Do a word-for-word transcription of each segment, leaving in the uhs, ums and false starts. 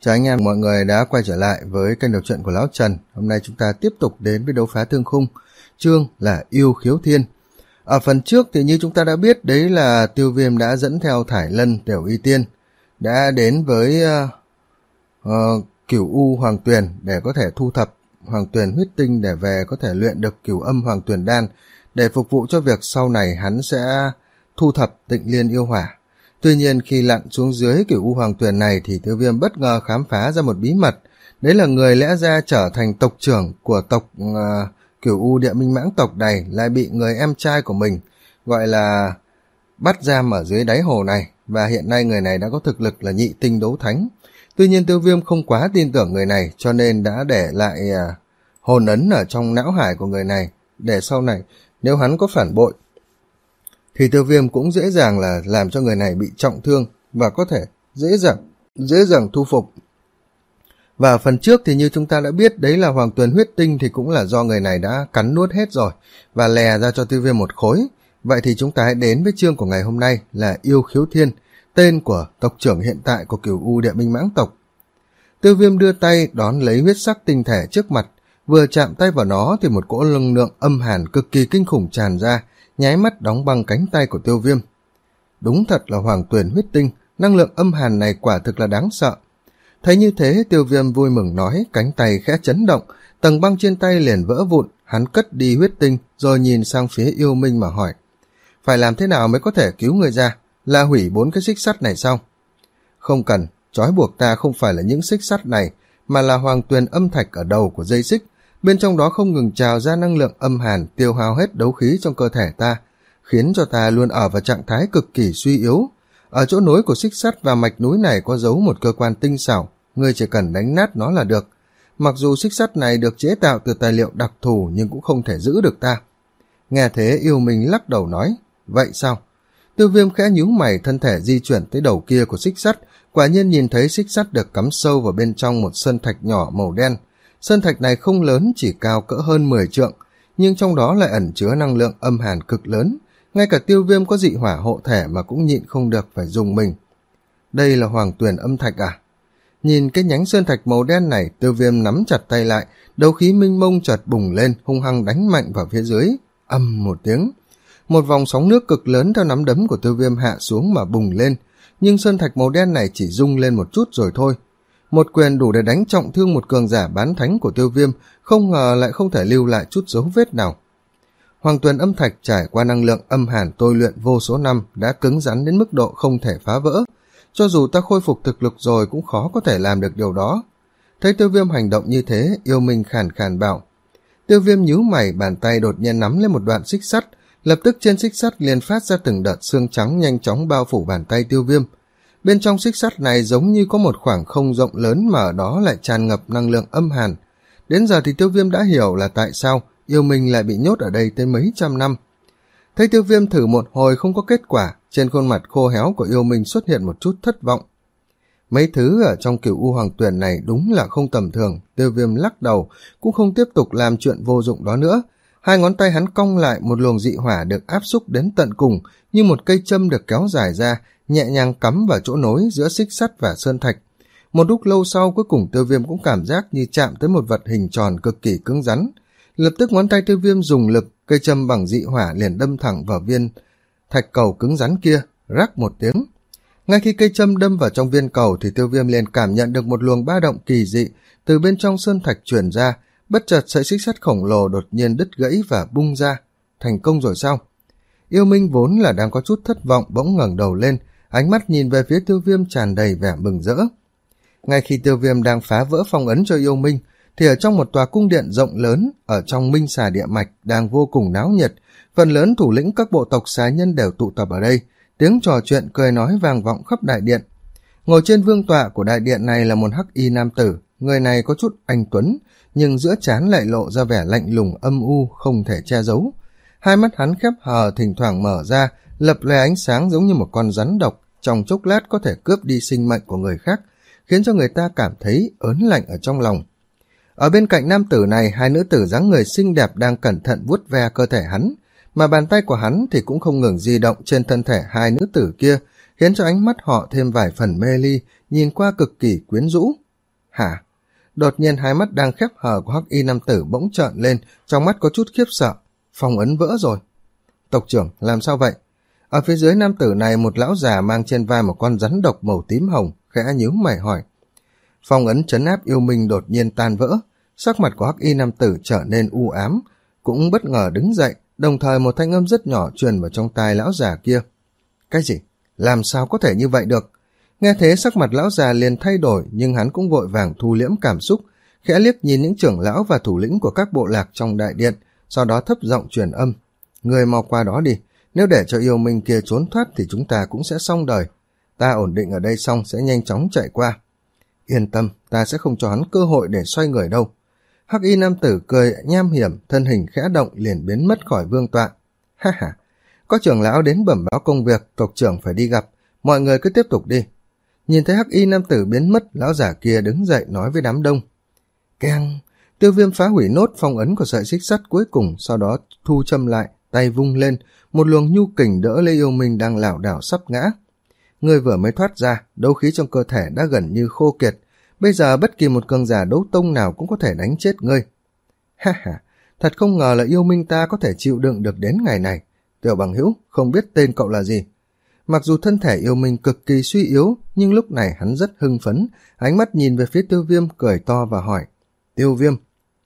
Chào anh em mọi người đã quay trở lại với kênh đọc truyện của Lão Trần. Hôm nay chúng ta tiếp tục đến với đấu phá thương khung, chương là Yêu Khiếu Thiên. Ở phần trước thì như chúng ta đã biết, đấy là Tiêu Viêm đã dẫn theo Thải Lân, Tiểu Y Tiên đã đến với uh, uh, Cửu U Hoàng Tuyền để có thể thu thập Hoàng Tuyền huyết tinh để về có thể luyện được Cửu Âm Hoàng Tuyền đan để phục vụ cho việc sau này hắn sẽ thu thập Tịnh Liên Yêu Hỏa. Tuy nhiên khi lặn xuống dưới Cửu U Hoàng Tuyền này thì Tiêu Viêm bất ngờ khám phá ra một bí mật. Đấy là người lẽ ra trở thành tộc trưởng của tộc uh, Cửu U Địa Minh Mãng tộc này lại bị người em trai của mình gọi là bắt giam ở dưới đáy hồ này, và hiện nay người này đã có thực lực là nhị tinh đấu thánh. Tuy nhiên Tiêu Viêm không quá tin tưởng người này cho nên đã để lại uh, hồn ấn ở trong não hải của người này để sau này nếu hắn có phản bội thì Tiêu Viêm cũng dễ dàng là làm cho người này bị trọng thương và có thể dễ dàng dễ dàng thu phục. Và phần trước thì như chúng ta đã biết, đấy là Hoàng Tuyền huyết tinh thì cũng là do người này đã cắn nuốt hết rồi và lè ra cho Tiêu Viêm một khối. Vậy thì chúng ta hãy đến với chương của ngày hôm nay là Yêu Khiếu Thiên, tên của tộc trưởng hiện tại của Cửu U Địa Minh Mãng tộc. Tiêu Viêm đưa tay đón lấy huyết sắc tinh thể trước mặt, vừa chạm tay vào nó thì một cỗ năng lượng âm hàn cực kỳ kinh khủng tràn ra, nháy mắt đóng băng cánh tay của Tiêu Viêm. Đúng thật là Hoàng Tuyền huyết tinh, năng lượng âm hàn này quả thực là đáng sợ. Thấy như thế, Tiêu Viêm vui mừng nói, cánh tay khẽ chấn động, tầng băng trên tay liền vỡ vụn, hắn cất đi huyết tinh rồi nhìn sang phía Yêu Minh mà hỏi: phải làm thế nào mới có thể cứu người ra? Là hủy bốn cái xích sắt này sao? Không cần, trói buộc ta không phải là những xích sắt này, mà là Hoàng Tuyền âm thạch ở đầu của dây xích. Bên trong đó không ngừng trào ra năng lượng âm hàn tiêu hao hết đấu khí trong cơ thể ta, khiến cho ta luôn ở vào trạng thái cực kỳ suy yếu. Ở chỗ nối của xích sắt và mạch núi này có giấu một cơ quan tinh xảo, ngươi chỉ cần đánh nát nó là được. Mặc dù xích sắt này được chế tạo từ tài liệu đặc thù nhưng cũng không thể giữ được ta. Nghe thế Yêu Minh lắc đầu nói: vậy sao? Tiêu Viêm khẽ nhíu mày, thân thể di chuyển tới đầu kia của xích sắt, quả nhiên nhìn thấy xích sắt được cắm sâu vào bên trong một sơn thạch nhỏ màu đen. Sơn thạch này không lớn, chỉ cao cỡ hơn mười trượng, nhưng trong đó lại ẩn chứa năng lượng âm hàn cực lớn. Ngay cả Tiêu Viêm có dị hỏa hộ thể mà cũng nhịn không được phải dùng mình. Đây là Hoàng Tuyền âm thạch à? Nhìn cái nhánh sơn thạch màu đen này, Tiêu Viêm nắm chặt tay lại, đấu khí minh mông chợt bùng lên, hung hăng đánh mạnh vào phía dưới. Ầm một tiếng, một vòng sóng nước cực lớn theo nắm đấm của Tiêu Viêm hạ xuống mà bùng lên, nhưng sơn thạch màu đen này chỉ rung lên một chút rồi thôi. Một quyền đủ để đánh trọng thương một cường giả bán thánh của Tiêu Viêm, không ngờ lại không thể lưu lại chút dấu vết nào. Hoàng Tuyền âm thạch trải qua năng lượng âm hàn tôi luyện vô số năm đã cứng rắn đến mức độ không thể phá vỡ. Cho dù ta khôi phục thực lực rồi cũng khó có thể làm được điều đó. Thấy Tiêu Viêm hành động như thế, Yêu Minh khàn khàn bảo. Tiêu Viêm nhíu mày, bàn tay đột nhiên nắm lên một đoạn xích sắt, lập tức trên xích sắt liền phát ra từng đợt xương trắng nhanh chóng bao phủ bàn tay Tiêu Viêm. Bên trong xích sắt này giống như có một khoảng không rộng lớn mà ở đó lại tràn ngập năng lượng âm hàn. Đến giờ thì Tiêu Viêm đã hiểu là tại sao Yêu Minh lại bị nhốt ở đây tới mấy trăm năm. Thấy Tiêu Viêm thử một hồi không có kết quả, trên khuôn mặt khô héo của Yêu Minh xuất hiện một chút thất vọng. Mấy thứ ở trong Cửu U Hoàng Tuyền này đúng là không tầm thường. Tiêu Viêm lắc đầu, cũng không tiếp tục làm chuyện vô dụng đó nữa. Hai ngón tay hắn cong lại, một luồng dị hỏa được áp xúc đến tận cùng, như một cây châm được kéo dài ra, nhẹ nhàng cắm vào chỗ nối giữa xích sắt và sơn thạch. Một lúc lâu sau, cuối cùng Tiêu Viêm cũng cảm giác như chạm tới một vật hình tròn cực kỳ cứng rắn. Lập tức ngón tay Tiêu Viêm dùng lực, cây châm bằng dị hỏa liền đâm thẳng vào viên thạch cầu cứng rắn kia, rắc một tiếng. Ngay khi cây châm đâm vào trong viên cầu thì Tiêu Viêm liền cảm nhận được một luồng ba động kỳ dị từ bên trong sơn thạch truyền ra. Bất chợt sợi xích sắt khổng lồ đột nhiên đứt gãy và bung ra. Thành công rồi sao? Yêu Minh vốn là đang có chút thất vọng bỗng ngẩng đầu lên, ánh mắt nhìn về phía Tiêu Viêm tràn đầy vẻ mừng rỡ. Ngay khi Tiêu Viêm đang phá vỡ phong ấn cho Yêu Minh thì ở trong một tòa cung điện rộng lớn ở trong Minh Xà Địa Mạch đang vô cùng náo nhiệt. Phần lớn thủ lĩnh các bộ tộc xà nhân đều tụ tập ở đây, tiếng trò chuyện cười nói vang vọng khắp đại điện. Ngồi trên vương tọa của đại điện này là một hắc y nam tử, người này có chút anh tuấn, nhưng giữa trán lại lộ ra vẻ lạnh lùng âm u không thể che giấu. Hai mắt hắn khép hờ thỉnh thoảng mở ra, lập lòe ánh sáng giống như một con rắn độc, trong chốc lát có thể cướp đi sinh mệnh của người khác, khiến cho người ta cảm thấy ớn lạnh ở trong lòng. Ở bên cạnh nam tử này, hai nữ tử dáng người xinh đẹp đang cẩn thận vuốt ve cơ thể hắn, mà bàn tay của hắn thì cũng không ngừng di động trên thân thể hai nữ tử kia, khiến cho ánh mắt họ thêm vài phần mê ly, nhìn qua cực kỳ quyến rũ. Hả? Đột nhiên hai mắt đang khép hờ của hắc y nam tử bỗng trợn lên, trong mắt có chút khiếp sợ. Phong ấn vỡ rồi. Tộc trưởng, làm sao vậy? Ở phía dưới nam tử này, một lão già mang trên vai một con rắn độc màu tím hồng, khẽ nhíu mày hỏi. Phong ấn trấn áp yêu minh đột nhiên tan vỡ, sắc mặt của hắc y nam tử trở nên u ám, cũng bất ngờ đứng dậy, đồng thời một thanh âm rất nhỏ truyền vào trong tai lão già kia. Cái gì? Làm sao có thể như vậy được? Nghe thế sắc mặt lão già liền thay đổi, nhưng hắn cũng vội vàng thu liễm cảm xúc, khẽ liếc nhìn những trưởng lão và thủ lĩnh của các bộ lạc trong đại điện, sau đó thấp giọng truyền âm. Người mau qua đó đi, nếu để cho yêu minh kia trốn thoát thì chúng ta cũng sẽ xong đời. Ta ổn định ở đây xong sẽ nhanh chóng chạy qua. Yên tâm, ta sẽ không cho hắn cơ hội để xoay người đâu. Hắc y nam tử cười nham hiểm, thân hình khẽ động liền biến mất khỏi vương tọa. Ha ha, có trưởng lão đến bẩm báo công việc, tộc trưởng phải đi gặp, mọi người cứ tiếp tục đi. Nhìn thấy hắc y nam tử biến mất, lão giả kia đứng dậy nói với đám đông. Keng! Tiêu Viêm phá hủy nốt phong ấn của sợi xích sắt cuối cùng, sau đó thu châm lại, tay vung lên, một luồng nhu kình đỡ lấy yêu minh đang lảo đảo sắp ngã. Người vừa mới thoát ra, đấu khí trong cơ thể đã gần như khô kiệt, bây giờ bất kỳ một cường giả đấu tông nào cũng có thể đánh chết ngươi. Ha ha, thật không ngờ là yêu minh ta có thể chịu đựng được đến ngày này. Tiểu bằng hữu, không biết tên cậu là gì? Mặc dù thân thể yêu minh cực kỳ suy yếu, nhưng lúc này hắn rất hưng phấn, ánh mắt nhìn về phía Tiêu Viêm cười to và hỏi. Tiêu Viêm.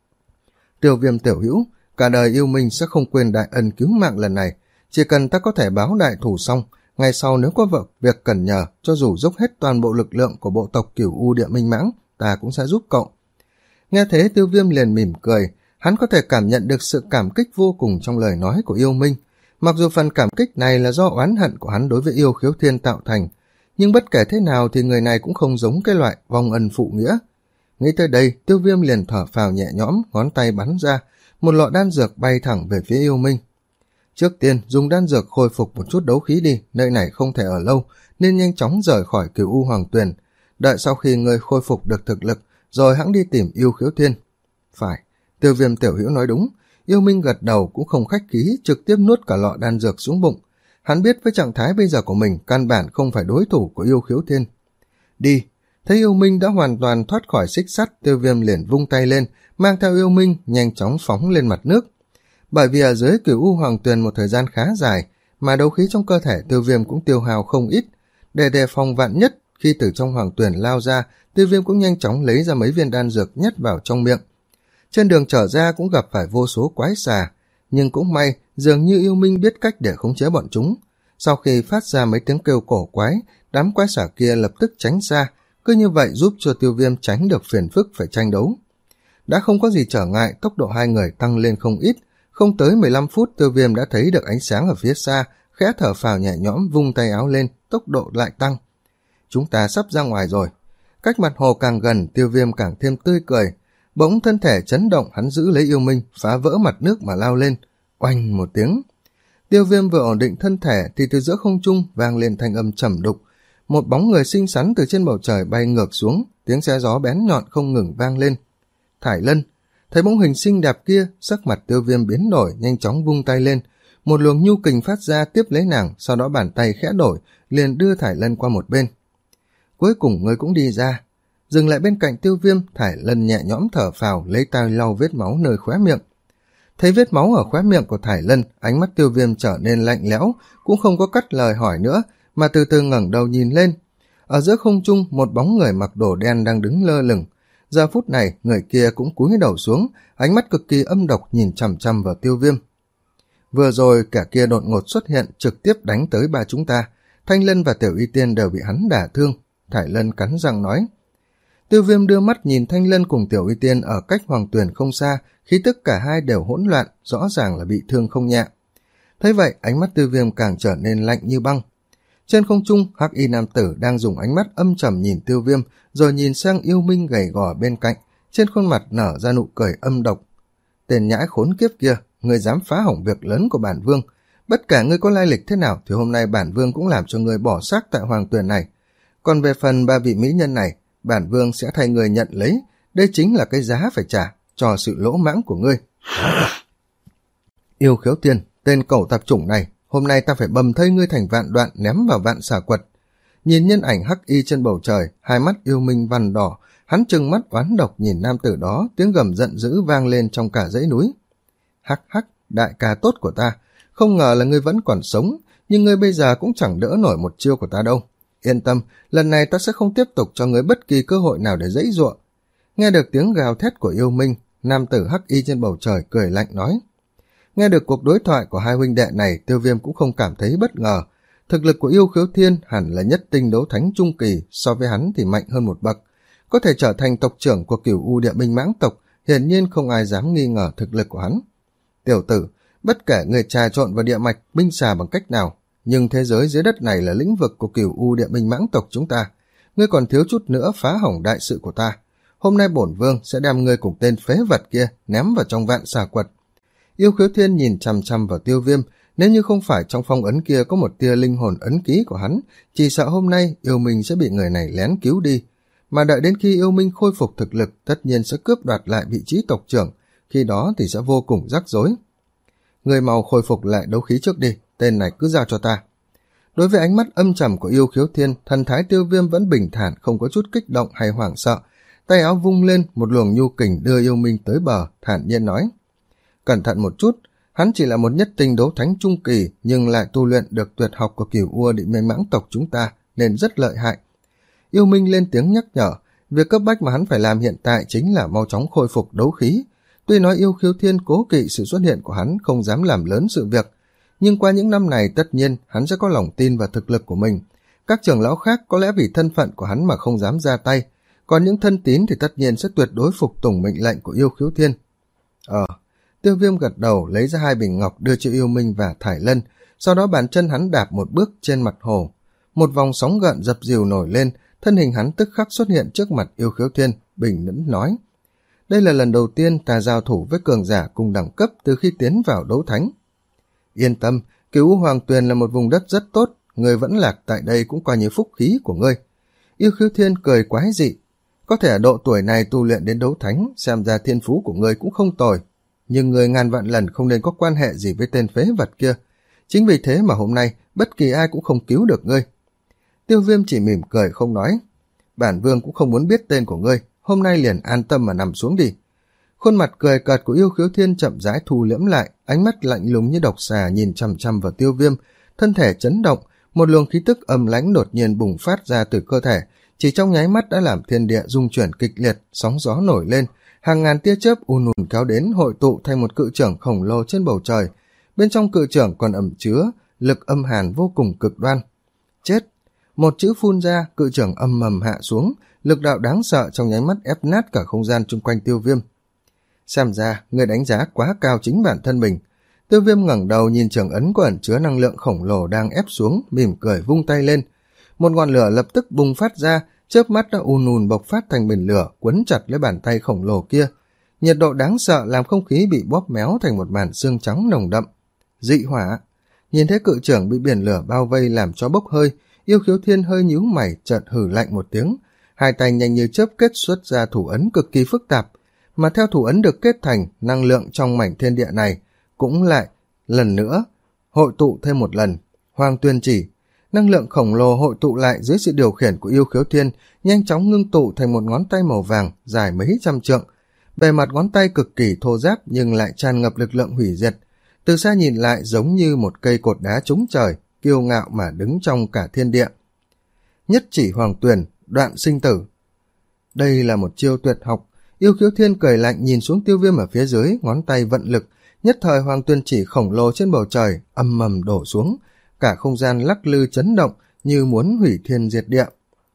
Tiêu Viêm tiểu hữu, cả đời yêu minh sẽ không quên đại ân cứu mạng lần này, chỉ cần ta có thể báo đại thủ xong, ngày sau nếu có vợ việc cần nhờ, cho dù dốc hết toàn bộ lực lượng của bộ tộc Cửu U Địa Minh Mãng, ta cũng sẽ giúp cậu. Nghe thế Tiêu Viêm liền mỉm cười, hắn có thể cảm nhận được sự cảm kích vô cùng trong lời nói của yêu minh. Mặc dù phần cảm kích này là do oán hận của hắn đối với Yêu Khiếu Thiên tạo thành, nhưng bất kể thế nào thì người này cũng không giống cái loại vong ân phụ nghĩa. Nghĩ tới đây, Tiêu Viêm liền thở phào nhẹ nhõm, ngón tay bắn ra, một lọ đan dược bay thẳng về phía yêu minh. Trước tiên, dùng đan dược khôi phục một chút đấu khí đi, nơi này không thể ở lâu, nên nhanh chóng rời khỏi Cửu U Hoàng Tuyền. Đợi sau khi ngươi khôi phục được thực lực, rồi hãng đi tìm Yêu Khiếu Thiên. Phải, Tiêu Viêm tiểu hữu nói đúng. Yêu minh gật đầu cũng không khách khí, trực tiếp nuốt cả lọ đan dược xuống bụng. Hắn biết với trạng thái bây giờ của mình, căn bản không phải đối thủ của Yêu Khiếu Thiên. Đi! Thấy yêu minh đã hoàn toàn thoát khỏi xích sắt, Tiêu Viêm liền vung tay lên, mang theo yêu minh nhanh chóng phóng lên mặt nước. Bởi vì ở dưới Cửu U Hoàng Tuyền một thời gian khá dài, mà đấu khí trong cơ thể Tiêu Viêm cũng tiêu hao không ít. Để đề phòng vạn nhất, khi từ trong Hoàng Tuyền lao ra, Tiêu Viêm cũng nhanh chóng lấy ra mấy viên đan dược nhét vào trong miệng. Trên đường trở ra cũng gặp phải vô số quái xà, nhưng cũng may dường như yêu minh biết cách để khống chế bọn chúng. Sau khi phát ra mấy tiếng kêu cổ quái, đám quái xà kia lập tức tránh xa, cứ như vậy giúp cho Tiêu Viêm tránh được phiền phức phải tranh đấu. Đã không có gì trở ngại, tốc độ hai người tăng lên không ít, không tới mười lăm phút Tiêu Viêm đã thấy được ánh sáng ở phía xa, khẽ thở phào nhẹ nhõm vung tay áo lên, tốc độ lại tăng. Chúng ta sắp ra ngoài rồi. Cách mặt hồ càng gần, Tiêu Viêm càng thêm tươi cười. Bỗng thân thể chấn động, hắn giữ lấy yêu minh, phá vỡ mặt nước mà lao lên. Oanh một tiếng. Tiêu Viêm vừa ổn định thân thể thì từ giữa không trung vang lên thanh âm trầm đục. Một bóng người xinh xắn từ trên bầu trời bay ngược xuống, tiếng xé gió bén nhọn không ngừng vang lên. Thải Lân. Thấy bóng hình xinh đẹp kia, sắc mặt Tiêu Viêm biến đổi, nhanh chóng vung tay lên. Một luồng nhu kình phát ra tiếp lấy nàng, sau đó bàn tay khẽ đổi, liền đưa Thải Lân qua một bên. Cuối cùng người cũng đi ra. Dừng lại bên cạnh Tiêu Viêm, Thải Lân nhẹ nhõm thở phào, lấy tay lau vết máu nơi khóe miệng. Thấy vết máu ở khóe miệng của Thải Lân, ánh mắt Tiêu Viêm trở nên lạnh lẽo, cũng không có cắt lời hỏi nữa, mà từ từ ngẩng đầu nhìn lên. Ở giữa không trung, một bóng người mặc đồ đen đang đứng lơ lửng. Giờ phút này, người kia cũng cúi đầu xuống, ánh mắt cực kỳ âm độc nhìn chằm chằm vào Tiêu Viêm. Vừa rồi, kẻ kia đột ngột xuất hiện, trực tiếp đánh tới ba chúng ta. Thanh Lân và Tiểu Y Tiên đều bị hắn đả thương. Thải Lân cắn răng nói. Tiêu Viêm đưa mắt nhìn Thanh Lân cùng Tiểu Y Tiên ở cách Hoàng Tuyền không xa, khí tức cả hai đều hỗn loạn, rõ ràng là bị thương không nhẹ. Thấy vậy, ánh mắt Tiêu Viêm càng trở nên lạnh như băng. Trên không trung, hắc y nam tử đang dùng ánh mắt âm trầm nhìn Tiêu Viêm, rồi nhìn sang yêu minh gầy gò bên cạnh, trên khuôn mặt nở ra nụ cười âm độc. Tên nhãi khốn kiếp kia, ngươi dám phá hỏng việc lớn của bản vương. Bất kể ngươi có lai lịch thế nào thì hôm nay bản vương cũng làm cho ngươi bỏ xác tại Hoàng Tuyền này. Còn về phần ba vị mỹ nhân này, bản vương sẽ thay người nhận lấy, đây chính là cái giá phải trả cho sự lỗ mãng của ngươi. Yêu Khiếu Thiên, tên cẩu tạp chủng này, hôm nay ta phải bầm thây ngươi thành vạn đoạn ném vào vạn xà quật. Nhìn nhân ảnh hắc y trên bầu trời, hai mắt yêu minh vằn đỏ, hắn trừng mắt oán độc nhìn nam tử đó, tiếng gầm giận dữ vang lên trong cả dãy núi. Hắc hắc, đại ca tốt của ta, không ngờ là ngươi vẫn còn sống, nhưng ngươi bây giờ cũng chẳng đỡ nổi một chiêu của ta đâu. Yên tâm, lần này ta sẽ không tiếp tục cho ngươi bất kỳ cơ hội nào để giãy giụa. Nghe được tiếng gào thét của yêu minh, nam tử hắc y trên bầu trời cười lạnh nói. Nghe được cuộc đối thoại của hai huynh đệ này, Tiêu Viêm cũng không cảm thấy bất ngờ. Thực lực của Yêu Khiếu Thiên hẳn là nhất tinh đấu thánh trung kỳ, so với hắn thì mạnh hơn một bậc. Có thể trở thành tộc trưởng của Cửu U Địa Minh Mãng tộc, hiển nhiên không ai dám nghi ngờ thực lực của hắn. Tiểu tử, bất kể người trà trộn vào địa mạch binh xà bằng cách nào, nhưng thế giới dưới đất này là lĩnh vực của Cửu U Địa Minh Mãng tộc chúng ta. Ngươi còn thiếu chút nữa phá hỏng đại sự của ta. Hôm nay bổn vương sẽ đem ngươi cùng tên phế vật kia ném vào trong vạn xà quật. Yêu Khiếu Thiên nhìn chằm chằm vào Tiêu Viêm, nếu như không phải trong phong ấn kia có một tia linh hồn ấn ký của hắn, chỉ sợ hôm nay yêu minh sẽ bị người này lén cứu đi. Mà đợi đến khi yêu minh khôi phục thực lực, tất nhiên sẽ cướp đoạt lại vị trí tộc trưởng, khi đó thì sẽ vô cùng rắc rối. Người mau khôi phục lại đấu khí trước đi, tên này cứ giao cho ta. Đối với ánh mắt âm trầm của Yêu Khiếu Thiên, thần thái Tiêu Viêm vẫn bình thản, không có chút kích động hay hoảng sợ. Tay áo vung lên, một luồng nhu kình đưa yêu minh tới bờ, thản nhiên nói. Cẩn thận một chút, hắn chỉ là một nhất tinh đấu thánh trung kỳ, nhưng lại tu luyện được tuyệt học của Cửu U Địa Minh Mãng tộc chúng ta, nên rất lợi hại. Yêu minh lên tiếng nhắc nhở, việc cấp bách mà hắn phải làm hiện tại chính là mau chóng khôi phục đấu khí. Tuy nói Yêu Khiếu Thiên cố kỵ sự xuất hiện của hắn, không dám làm lớn sự việc, nhưng qua những năm này tất nhiên hắn sẽ có lòng tin vào thực lực của mình. Các trưởng lão khác có lẽ vì thân phận của hắn mà không dám ra tay, còn những thân tín thì tất nhiên sẽ tuyệt đối phục tùng mệnh lệnh của Yêu Khiếu Thiên. Ờ, Tiêu Viêm gật đầu lấy ra hai bình ngọc đưa cho Yêu Minh và Thải Lân, sau đó bàn chân hắn đạp một bước trên mặt hồ. Một vòng sóng gợn dập dìu nổi lên, thân hình hắn tức khắc xuất hiện trước mặt Yêu Khiếu Thiên, bình tĩnh nói. Đây là lần đầu tiên ta giao thủ với cường giả cùng đẳng cấp từ khi tiến vào đấu thánh. Yên tâm, Cửu Hoàng Tuyền là một vùng đất rất tốt, người vẫn lạc tại đây cũng coi như phúc khí của ngươi. Yêu Khiếu Thiên cười quái dị. Có thể ở độ tuổi này tu luyện đến đấu thánh, xem ra thiên phú của ngươi cũng không tồi. Nhưng người ngàn vạn lần không nên có quan hệ gì với tên phế vật kia. Chính vì thế mà hôm nay bất kỳ ai cũng không cứu được ngươi. Tiêu Viêm chỉ mỉm cười không nói. Bản vương cũng không muốn biết tên của ngươi, hôm nay liền an tâm mà nằm xuống đi. Khuôn mặt cười cợt của Yêu Khiếu Thiên chậm rãi thu liễm lại, ánh mắt lạnh lùng như độc xà nhìn chằm chằm vào Tiêu Viêm, thân thể chấn động, một luồng khí tức âm lãnh đột nhiên bùng phát ra từ cơ thể, chỉ trong nháy mắt đã làm thiên địa rung chuyển kịch liệt, sóng gió nổi lên, hàng ngàn tia chớp ùn ùn kéo đến hội tụ thành một cự chưởng khổng lồ trên bầu trời. Bên trong cự chưởng còn ẩn chứa lực âm hàn vô cùng cực đoan. Chết! Một chữ phun ra, cự chưởng âm mầm hạ xuống, lực đạo đáng sợ trong nháy mắt ép nát cả không gian chung quanh Tiêu Viêm. Xem ra, người đánh giá quá cao chính bản thân mình. Tiêu Viêm ngẩng đầu nhìn chưởng ấn có ẩn chứa năng lượng khổng lồ đang ép xuống, mỉm cười vung tay lên. Một ngọn lửa lập tức bùng phát ra, chớp mắt đã ùn ùn bộc phát thành biển lửa, quấn chặt lấy bàn tay khổng lồ kia. Nhiệt độ đáng sợ làm không khí bị bóp méo thành một màn xương trắng nồng đậm. Dị hỏa! Nhìn thấy cự chưởng bị biển lửa bao vây làm cho bốc hơi, Yêu Khiếu Thiên hơi nhíu mày, chợt hừ lạnh một tiếng. Hai tay nhanh như chớp kết xuất ra thủ ấn cực kỳ phức tạp, mà theo thủ ấn được kết thành, năng lượng trong mảnh thiên địa này cũng lại lần nữa hội tụ thêm một lần. Hoàng Tuyên Chỉ, năng lượng khổng lồ hội tụ lại dưới sự điều khiển của Yêu Khiếu Thiên, nhanh chóng ngưng tụ thành một ngón tay màu vàng dài mấy trăm trượng. Bề mặt ngón tay cực kỳ thô ráp nhưng lại tràn ngập lực lượng hủy diệt. Từ xa nhìn lại giống như một cây cột đá trúng trời, kiêu ngạo mà đứng trong cả thiên địa. Nhất chỉ Hoàng Tuyền, đoạn sinh tử. Đây là một chiêu tuyệt học. Yêu Khiếu Thiên cười lạnh nhìn xuống Tiêu Viêm ở phía dưới, ngón tay vận lực, nhất thời Hoàng Tuyên Chỉ khổng lồ trên bầu trời âm mầm đổ xuống, cả không gian lắc lư chấn động như muốn hủy thiên diệt địa.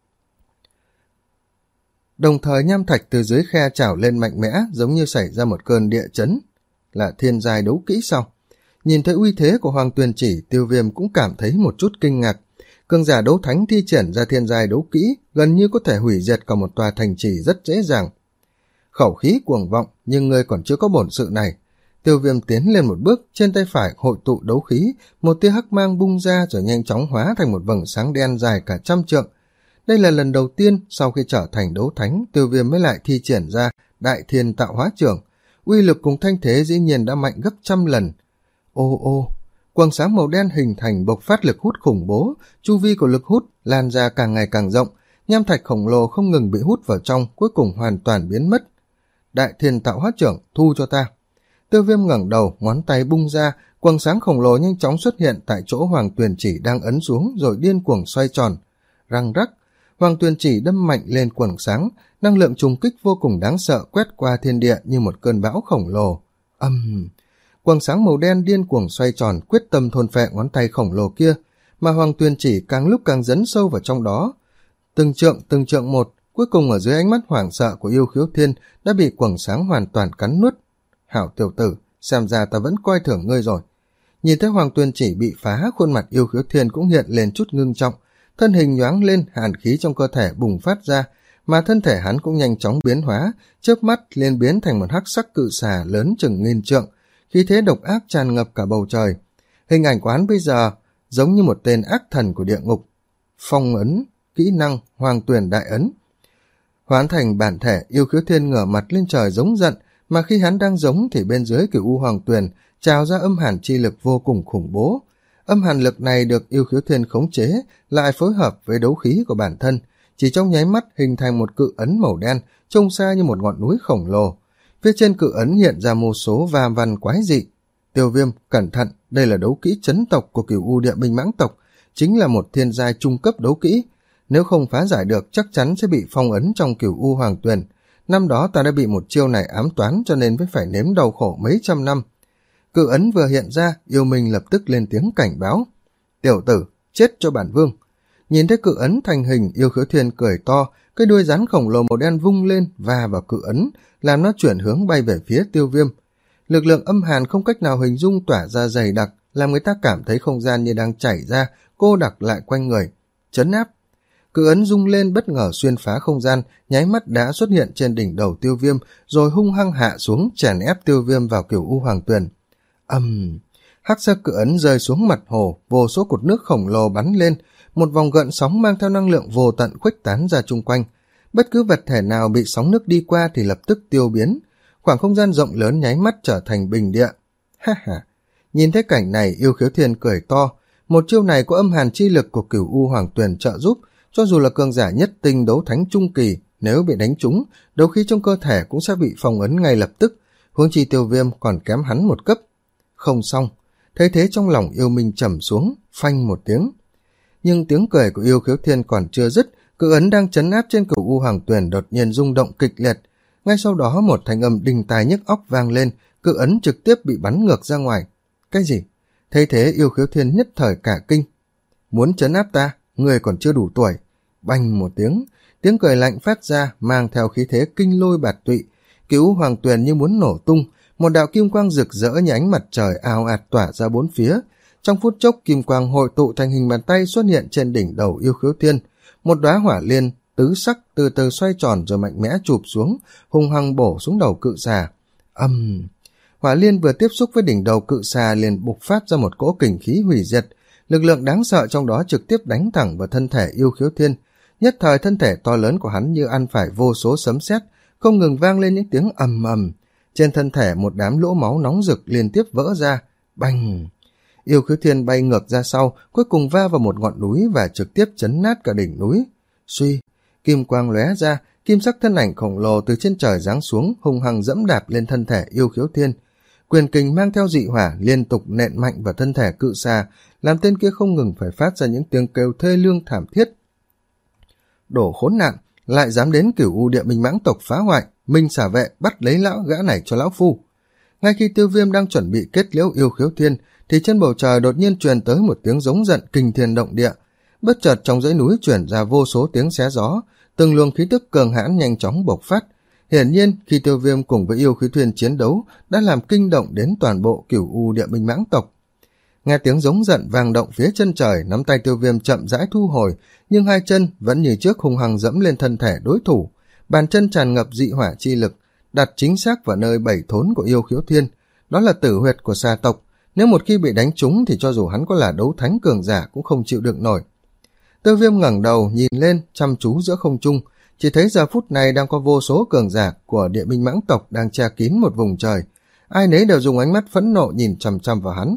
Đồng thời nham thạch từ dưới khe trào lên mạnh mẽ, giống như xảy ra một cơn địa chấn. Là thiên giai đấu kỹ sao? Nhìn thấy uy thế của Hoàng Tuyên Chỉ, Tiêu Viêm cũng cảm thấy một chút kinh ngạc. Cường giả đấu thánh thi triển ra thiên giai đấu kỹ, gần như có thể hủy diệt cả một tòa thành trì rất dễ dàng. Khẩu khí cuồng vọng, nhưng ngươi còn chưa có bổn sự này. Tiêu Viêm tiến lên một bước, trên tay phải hội tụ đấu khí, một tia hắc mang bung ra rồi nhanh chóng hóa thành một vầng sáng đen dài cả trăm trượng. Đây là lần đầu tiên sau khi trở thành đấu thánh, Tiêu Viêm mới lại thi triển ra Đại Thiên Tạo Hóa Trưởng. Uy lực cùng thanh thế dĩ nhiên đã mạnh gấp trăm lần. Ô ô, Quầng sáng màu đen hình thành bộc phát lực hút khủng bố, chu vi của lực hút lan ra càng ngày càng rộng, nham thạch khổng lồ không ngừng bị hút vào trong, cuối cùng hoàn toàn biến mất. Đại thiên tạo hóa trưởng, thu cho ta. Tiêu Viêm ngẩng đầu, ngón tay bung ra, quầng sáng khổng lồ nhanh chóng xuất hiện tại chỗ Hoàng Tuyền Chỉ đang ấn xuống rồi điên cuồng xoay tròn. Răng rắc, Hoàng Tuyền Chỉ đâm mạnh lên quầng sáng, năng lượng trùng kích vô cùng đáng sợ quét qua thiên địa như một cơn bão khổng lồ. Âm, um, quầng sáng màu đen điên cuồng xoay tròn, quyết tâm thôn phệ ngón tay khổng lồ kia, mà Hoàng Tuyền Chỉ càng lúc càng dấn sâu vào trong đó. Từng trượng từng trượng một, cuối cùng ở dưới ánh mắt hoảng sợ của Yêu Khiếu Thiên đã bị quầng sáng hoàn toàn cắn nuốt. Hảo tiểu tử, xem ra ta vẫn coi thường ngươi rồi. Nhìn thấy Hoàng Tuyền Chỉ bị phá, khuôn mặt Yêu Khiếu Thiên cũng hiện lên chút ngưng trọng, thân hình nhoáng lên, hàn khí trong cơ thể bùng phát ra, mà thân thể hắn cũng nhanh chóng biến hóa, chớp mắt liền biến thành một hắc sắc cự xà lớn chừng nghìn trượng, khí thế độc ác tràn ngập cả bầu trời. Hình ảnh của hắn bây giờ giống như một tên ác thần của địa ngục. Phong ấn, kỹ năng Hoàng Tuyền Đại Ấn. Hoán thành bản thể, Yêu Khiếu Thiên ngửa mặt lên trời giống giận, mà khi hắn đang giống thì bên dưới Cửu U Hoàng Tuyền trào ra âm hàn chi lực vô cùng khủng bố. Âm hàn lực này được Yêu Khiếu Thiên khống chế, lại phối hợp với đấu khí của bản thân, chỉ trong nháy mắt hình thành một cự ấn màu đen, trông xa như một ngọn núi khổng lồ. Phía trên cự ấn hiện ra một số va văn quái dị. Tiêu Viêm, cẩn thận, đây là đấu kỹ chấn tộc của Cửu U Địa Minh Mãng tộc, chính là một thiên giai trung cấp đấu kỹ. Nếu không phá giải được chắc chắn sẽ bị phong ấn trong Cửu U Hoàng Tuyền. Năm đó ta đã bị một chiêu này ám toán cho nên mới phải nếm đau khổ mấy trăm năm. Cự ấn vừa hiện ra, Yêu Minh lập tức lên tiếng cảnh báo. Tiểu tử, chết cho bản vương. Nhìn thấy cự ấn thành hình, Yêu Khiếu Thiên cười to, cái đuôi rắn khổng lồ màu đen vung lên và vào cự ấn, làm nó chuyển hướng bay về phía Tiêu Viêm. Lực lượng âm hàn không cách nào hình dung tỏa ra dày đặc, làm người ta cảm thấy không gian như đang chảy ra, cô đặc lại quanh người. Chấn áp. Cự ấn rung lên bất ngờ xuyên phá không gian, nháy mắt đã xuất hiện trên đỉnh đầu Tiêu Viêm, rồi hung hăng hạ xuống chèn ép Tiêu Viêm vào Cửu U Hoàng Tuyền. Ầm, um, hắc sắc cự ấn rơi xuống mặt hồ, vô số cột nước khổng lồ bắn lên, một vòng gợn sóng mang theo năng lượng vô tận khuếch tán ra chung quanh. Bất cứ vật thể nào bị sóng nước đi qua thì lập tức tiêu biến, khoảng không gian rộng lớn nháy mắt trở thành bình địa. Ha ha, nhìn thấy cảnh này, Yêu Khiếu Thiên cười to, một chiêu này có âm hàn chi lực của Cửu U Hoàng Tuyền trợ giúp, cho dù là cường giả nhất tinh đấu thánh trung kỳ, nếu bị đánh trúng, đấu khí trong cơ thể cũng sẽ bị phong ấn ngay lập tức, huống chi Tiêu Viêm còn kém hắn một cấp. Không xong, thấy thế trong lòng Yêu Minh trầm xuống, phanh một tiếng. Nhưng tiếng cười của Yêu Khiếu Thiên còn chưa dứt, cự ấn đang trấn áp trên Cửu U Hoàng Tuyền đột nhiên rung động kịch liệt. Ngay sau đó một thanh âm đinh tai nhức óc vang lên, cự ấn trực tiếp bị bắn ngược ra ngoài. Cái gì? Thấy thế Yêu Khiếu Thiên nhất thời cả kinh. Muốn trấn áp ta, người còn chưa đủ tuổi. Bành một tiếng, tiếng cười lạnh phát ra, mang theo khí thế kinh lôi bạt tụy. Cửu Hoàng Tuyền như muốn nổ tung, một đạo kim quang rực rỡ như ánh mặt trời ào ạt tỏa ra bốn phía. Trong phút chốc, kim quang hội tụ thành hình bàn tay xuất hiện trên đỉnh đầu Yêu Khiếu Thiên. Một đóa hỏa liên tứ sắc từ từ xoay tròn rồi mạnh mẽ chụp xuống, hung hăng bổ xuống đầu cự xà. Âm, um, hỏa liên vừa tiếp xúc với đỉnh đầu cự xà liền bộc phát ra một cỗ kình khí hủy diệt. Lực lượng đáng sợ trong đó trực tiếp đánh thẳng vào thân thể Yêu Khiếu Thiên. Nhất thời thân thể to lớn của hắn như ăn phải vô số sấm sét, không ngừng vang lên những tiếng ầm ầm. Trên thân thể một đám lỗ máu nóng rực liên tiếp vỡ ra. Bành! Yêu Khiếu Thiên bay ngược ra sau, cuối cùng va vào một ngọn núi và trực tiếp chấn nát cả đỉnh núi. Suy! Kim quang lóe ra, kim sắc thân ảnh khổng lồ từ trên trời giáng xuống, hung hăng dẫm đạp lên thân thể Yêu Khiếu Thiên. Quyền kình mang theo dị hỏa liên tục nện mạnh vào thân thể cự xà, làm tên kia không ngừng phải phát ra những tiếng kêu thê lương thảm thiết. Đổ khốn nạn, lại dám đến Cửu U Địa Minh Mãng tộc phá hoại, Minh xả vệ bắt lấy lão gã này cho lão phu. Ngay khi Tiêu Viêm đang chuẩn bị kết liễu Yêu Khiếu Thiên, thì trên bầu trời đột nhiên truyền tới một tiếng giống giận kinh thiên động địa. Bất chợt trong dãy núi truyền ra vô số tiếng xé gió, từng luồng khí tức cường hãn nhanh chóng bộc phát. Hiển nhiên, khi Tiêu Viêm cùng với Yêu Khiếu Thiên chiến đấu, đã làm kinh động đến toàn bộ Cửu U Địa Minh Mãng tộc. Nghe tiếng giống giận vang động phía chân trời, nắm tay Tiêu Viêm chậm rãi thu hồi, nhưng hai chân vẫn như trước hung hăng dẫm lên thân thể đối thủ. Bàn chân tràn ngập dị hỏa chi lực, đặt chính xác vào nơi bảy thốn của Yêu Khiếu Thiên. Đó là tử huyệt của xà tộc, nếu một khi bị đánh trúng thì cho dù hắn có là đấu thánh cường giả cũng không chịu đựng nổi. Tiêu Viêm ngẩng đầu nhìn lên, chăm chú giữa không trung, chỉ thấy giờ phút này đang có vô số cường giả của Địa Minh Mãng tộc đang che kín một vùng trời. Ai nấy đều dùng ánh mắt phẫn nộ nhìn chằm chằm vào hắn.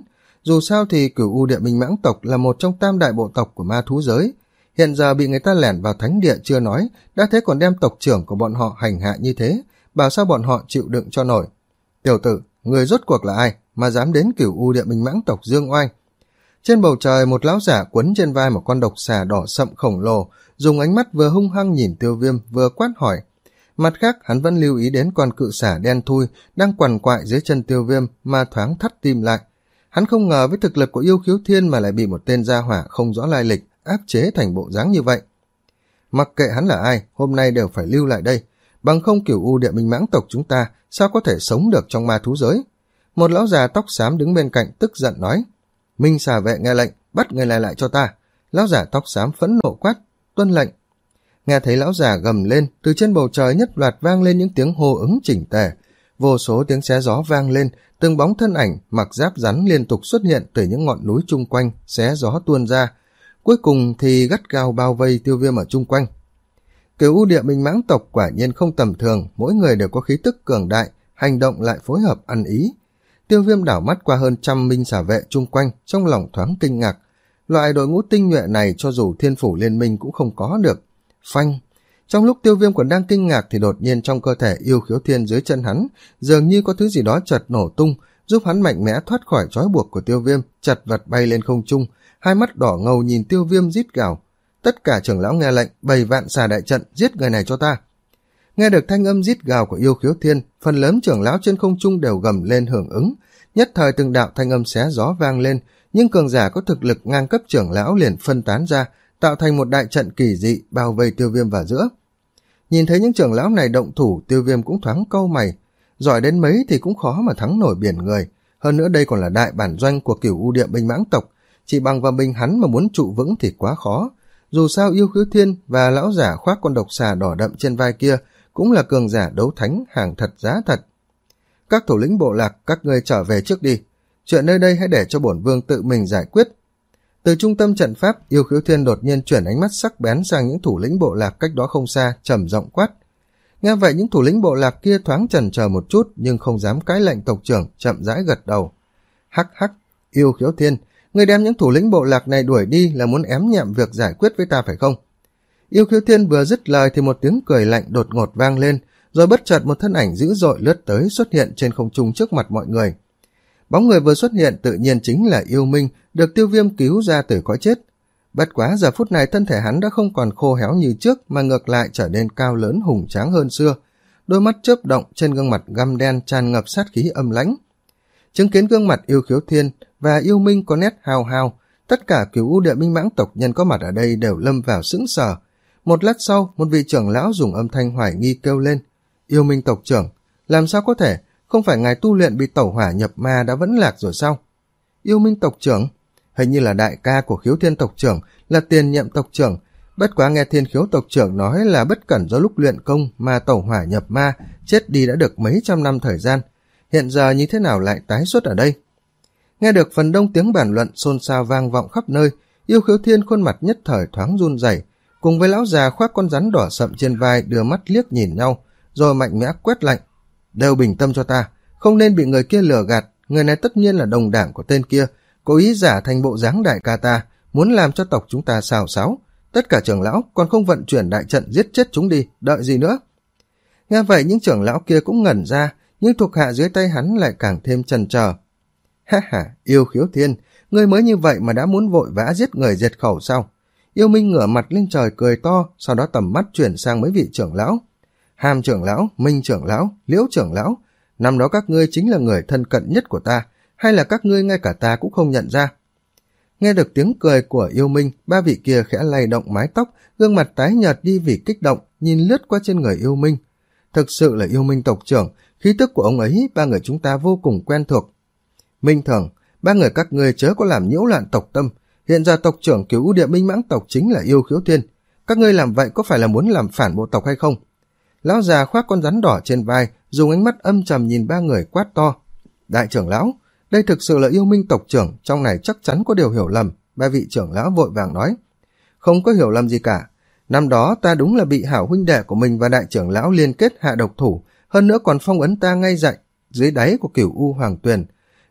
Dù sao thì Cửu U Địa Minh Mãng tộc là một trong tam đại bộ tộc của ma thú giới, hiện giờ bị người ta lẻn vào thánh địa chưa nói, đã thế còn đem tộc trưởng của bọn họ hành hạ như thế, bảo sao bọn họ chịu đựng cho nổi. Tiểu tử, người rốt cuộc là ai mà dám đến Cửu U Địa Minh Mãng tộc dương oai? Trên bầu trời, một lão giả quấn trên vai một con độc xà đỏ sậm khổng lồ, dùng ánh mắt vừa hung hăng nhìn Tiêu Viêm vừa quát hỏi. Mặt khác, hắn vẫn lưu ý đến con cự xà đen thui đang quằn quại dưới chân Tiêu Viêm mà thoáng thắt tim lại. Hắn không ngờ với thực lực của Yêu Khiếu Thiên mà lại bị một tên gia hỏa không rõ lai lịch áp chế thành bộ dáng như vậy. Mặc kệ hắn là ai, hôm nay đều phải lưu lại đây, bằng không Cửu U Địa Minh Mãng tộc chúng ta sao có thể sống được trong ma thú giới. Một lão già tóc xám đứng bên cạnh tức giận nói. Minh xà vệ nghe lệnh, bắt người này lại cho ta. Lão già tóc xám phẫn nộ quát, tuân lệnh. Nghe thấy lão già gầm lên, từ trên bầu trời nhất loạt vang lên những tiếng hô ứng chỉnh tề, vô số tiếng xé gió vang lên, từng bóng thân ảnh mặc giáp rắn liên tục xuất hiện từ những ngọn núi chung quanh, xé gió tuôn ra, cuối cùng thì gắt gao bao vây Tiêu Viêm ở chung quanh. Cửu U Địa Minh Mãng tộc quả nhiên không tầm thường, mỗi người đều có khí tức cường đại, hành động lại phối hợp ăn ý. Tiêu Viêm đảo mắt qua hơn trăm minh xà vệ chung quanh, trong lòng thoáng kinh ngạc. Loại đội ngũ tinh nhuệ này cho dù Thiên Phủ Liên Minh cũng không có được. Phanh! Trong lúc Tiêu Viêm còn đang kinh ngạc thì đột nhiên trong cơ thể Yêu Khiếu Thiên dưới chân hắn, dường như có thứ gì đó chợt nổ tung, giúp hắn mạnh mẽ thoát khỏi trói buộc của Tiêu Viêm, chật vật bay lên không trung, hai mắt đỏ ngầu nhìn Tiêu Viêm rít gào. Tất cả trưởng lão nghe lệnh, bày vạn xà đại trận, giết người này cho ta. Nghe được thanh âm rít gào của Yêu Khiếu Thiên, phần lớn trưởng lão trên không trung đều gầm lên hưởng ứng, nhất thời từng đạo thanh âm xé gió vang lên, nhưng cường giả có thực lực ngang cấp trưởng lão liền phân tán ra, tạo thành một đại trận kỳ dị bao vây Tiêu Viêm vào giữa. Nhìn thấy những trưởng lão này động thủ, Tiêu Viêm cũng thoáng cau mày, giỏi đến mấy thì cũng khó mà thắng nổi biển người, hơn nữa đây còn là đại bản doanh của Cửu U Địa Minh Mãng tộc, chỉ bằng vào mình hắn mà muốn trụ vững thì quá khó. Dù sao Yêu Khiếu Thiên và lão giả khoác con độc xà đỏ đậm trên vai kia cũng là cường giả đấu thánh hàng thật giá thật. Các thủ lĩnh bộ lạc, các ngươi trở về trước đi, chuyện nơi đây hãy để cho bổn vương tự mình giải quyết. Từ trung tâm trận pháp, Yêu Khiếu Thiên đột nhiên chuyển ánh mắt sắc bén sang những thủ lĩnh bộ lạc cách đó không xa, trầm giọng quát. Nghe vậy những thủ lĩnh bộ lạc kia thoáng chần chờ một chút nhưng không dám cãi lệnh tộc trưởng, chậm rãi gật đầu. Hắc hắc, Yêu Khiếu Thiên, ngươi đem những thủ lĩnh bộ lạc này đuổi đi là muốn ém nhẹm việc giải quyết với ta phải không? Yêu Khiếu Thiên vừa dứt lời thì một tiếng cười lạnh đột ngột vang lên, rồi bất chợt một thân ảnh dữ dội lướt tới xuất hiện trên không trung trước mặt mọi người. Bóng người vừa xuất hiện tự nhiên chính là Yêu Minh, được Tiêu Viêm cứu ra từ cõi chết. Bất quá giờ phút này thân thể hắn đã không còn khô héo như trước mà ngược lại trở nên cao lớn hùng tráng hơn xưa, đôi mắt chớp động, trên gương mặt găm đen tràn ngập sát khí âm lãnh. Chứng kiến gương mặt Yêu Khiếu Thiên và Yêu Minh có nét hào hào, tất cả Cửu U Địa Minh Mãng tộc nhân có mặt ở đây đều lâm vào sững sờ. Một lát sau, một vị trưởng lão dùng âm thanh hoài nghi kêu lên. Yêu Minh tộc trưởng, làm sao có thể, không phải ngài tu luyện bị tẩu hỏa nhập ma đã vẫn lạc rồi sao? Yêu Minh tộc trưởng, hình như là đại ca của Khiếu Thiên tộc trưởng, là tiền nhiệm tộc trưởng, bất quá nghe Thiên Khiếu tộc trưởng nói là bất cẩn do lúc luyện công mà tẩu hỏa nhập ma, chết đi đã được mấy trăm năm thời gian, hiện giờ như thế nào lại tái xuất ở đây? Nghe được phần đông tiếng bàn luận xôn xao vang vọng khắp nơi, Yêu Khiếu Thiên khuôn mặt nhất thời thoáng run rẩy, cùng với lão già khoác con rắn đỏ sậm trên vai đưa mắt liếc nhìn nhau, rồi mạnh mẽ quét lạnh. Đều bình tâm cho ta, không nên bị người kia lừa gạt, người này tất nhiên là đồng đảng của tên kia, cố ý giả thành bộ dáng đại ca ta, muốn làm cho tộc chúng ta xào xáo. Tất cả trưởng lão còn không vận chuyển đại trận giết chết chúng đi, đợi gì nữa? Nghe vậy những trưởng lão kia cũng ngẩn ra, nhưng thuộc hạ dưới tay hắn lại càng thêm chần chờ. Ha ha, Yêu Khiếu Thiên, ngươi mới như vậy mà đã muốn vội vã giết người diệt khẩu sao? Yêu Minh ngửa mặt lên trời cười to, sau đó tầm mắt chuyển sang mấy vị trưởng lão. Hàm trưởng lão, Minh trưởng lão, Liễu trưởng lão, năm đó các ngươi chính là người thân cận nhất của ta, hay là các ngươi ngay cả ta cũng không nhận ra? Nghe được tiếng cười của Yêu Minh, ba vị kia khẽ lay động mái tóc, gương mặt tái nhợt đi vì kích động, nhìn lướt qua trên người Yêu Minh. Thực sự là Yêu Minh tộc trưởng, khí tức của ông ấy ba người chúng ta vô cùng quen thuộc. Minh Thường, ba người các ngươi chớ có làm nhiễu loạn tộc tâm, hiện giờ tộc trưởng Cửu U Địa Minh Mãng tộc chính là Yêu Khiếu Thiên, các ngươi làm vậy có phải là muốn làm phản bộ tộc hay không? Lão già khoác con rắn đỏ trên vai, dùng ánh mắt âm trầm nhìn ba người quát to. Đại trưởng lão, đây thực sự là Yêu Minh tộc trưởng, trong này chắc chắn có điều hiểu lầm. Ba vị trưởng lão vội vàng nói. Không có hiểu lầm gì cả, năm đó ta đúng là bị hảo huynh đệ của mình và đại trưởng lão liên kết hạ độc thủ, hơn nữa còn phong ấn ta ngay dậy dưới đáy của Cửu U Hoàng Tuyền.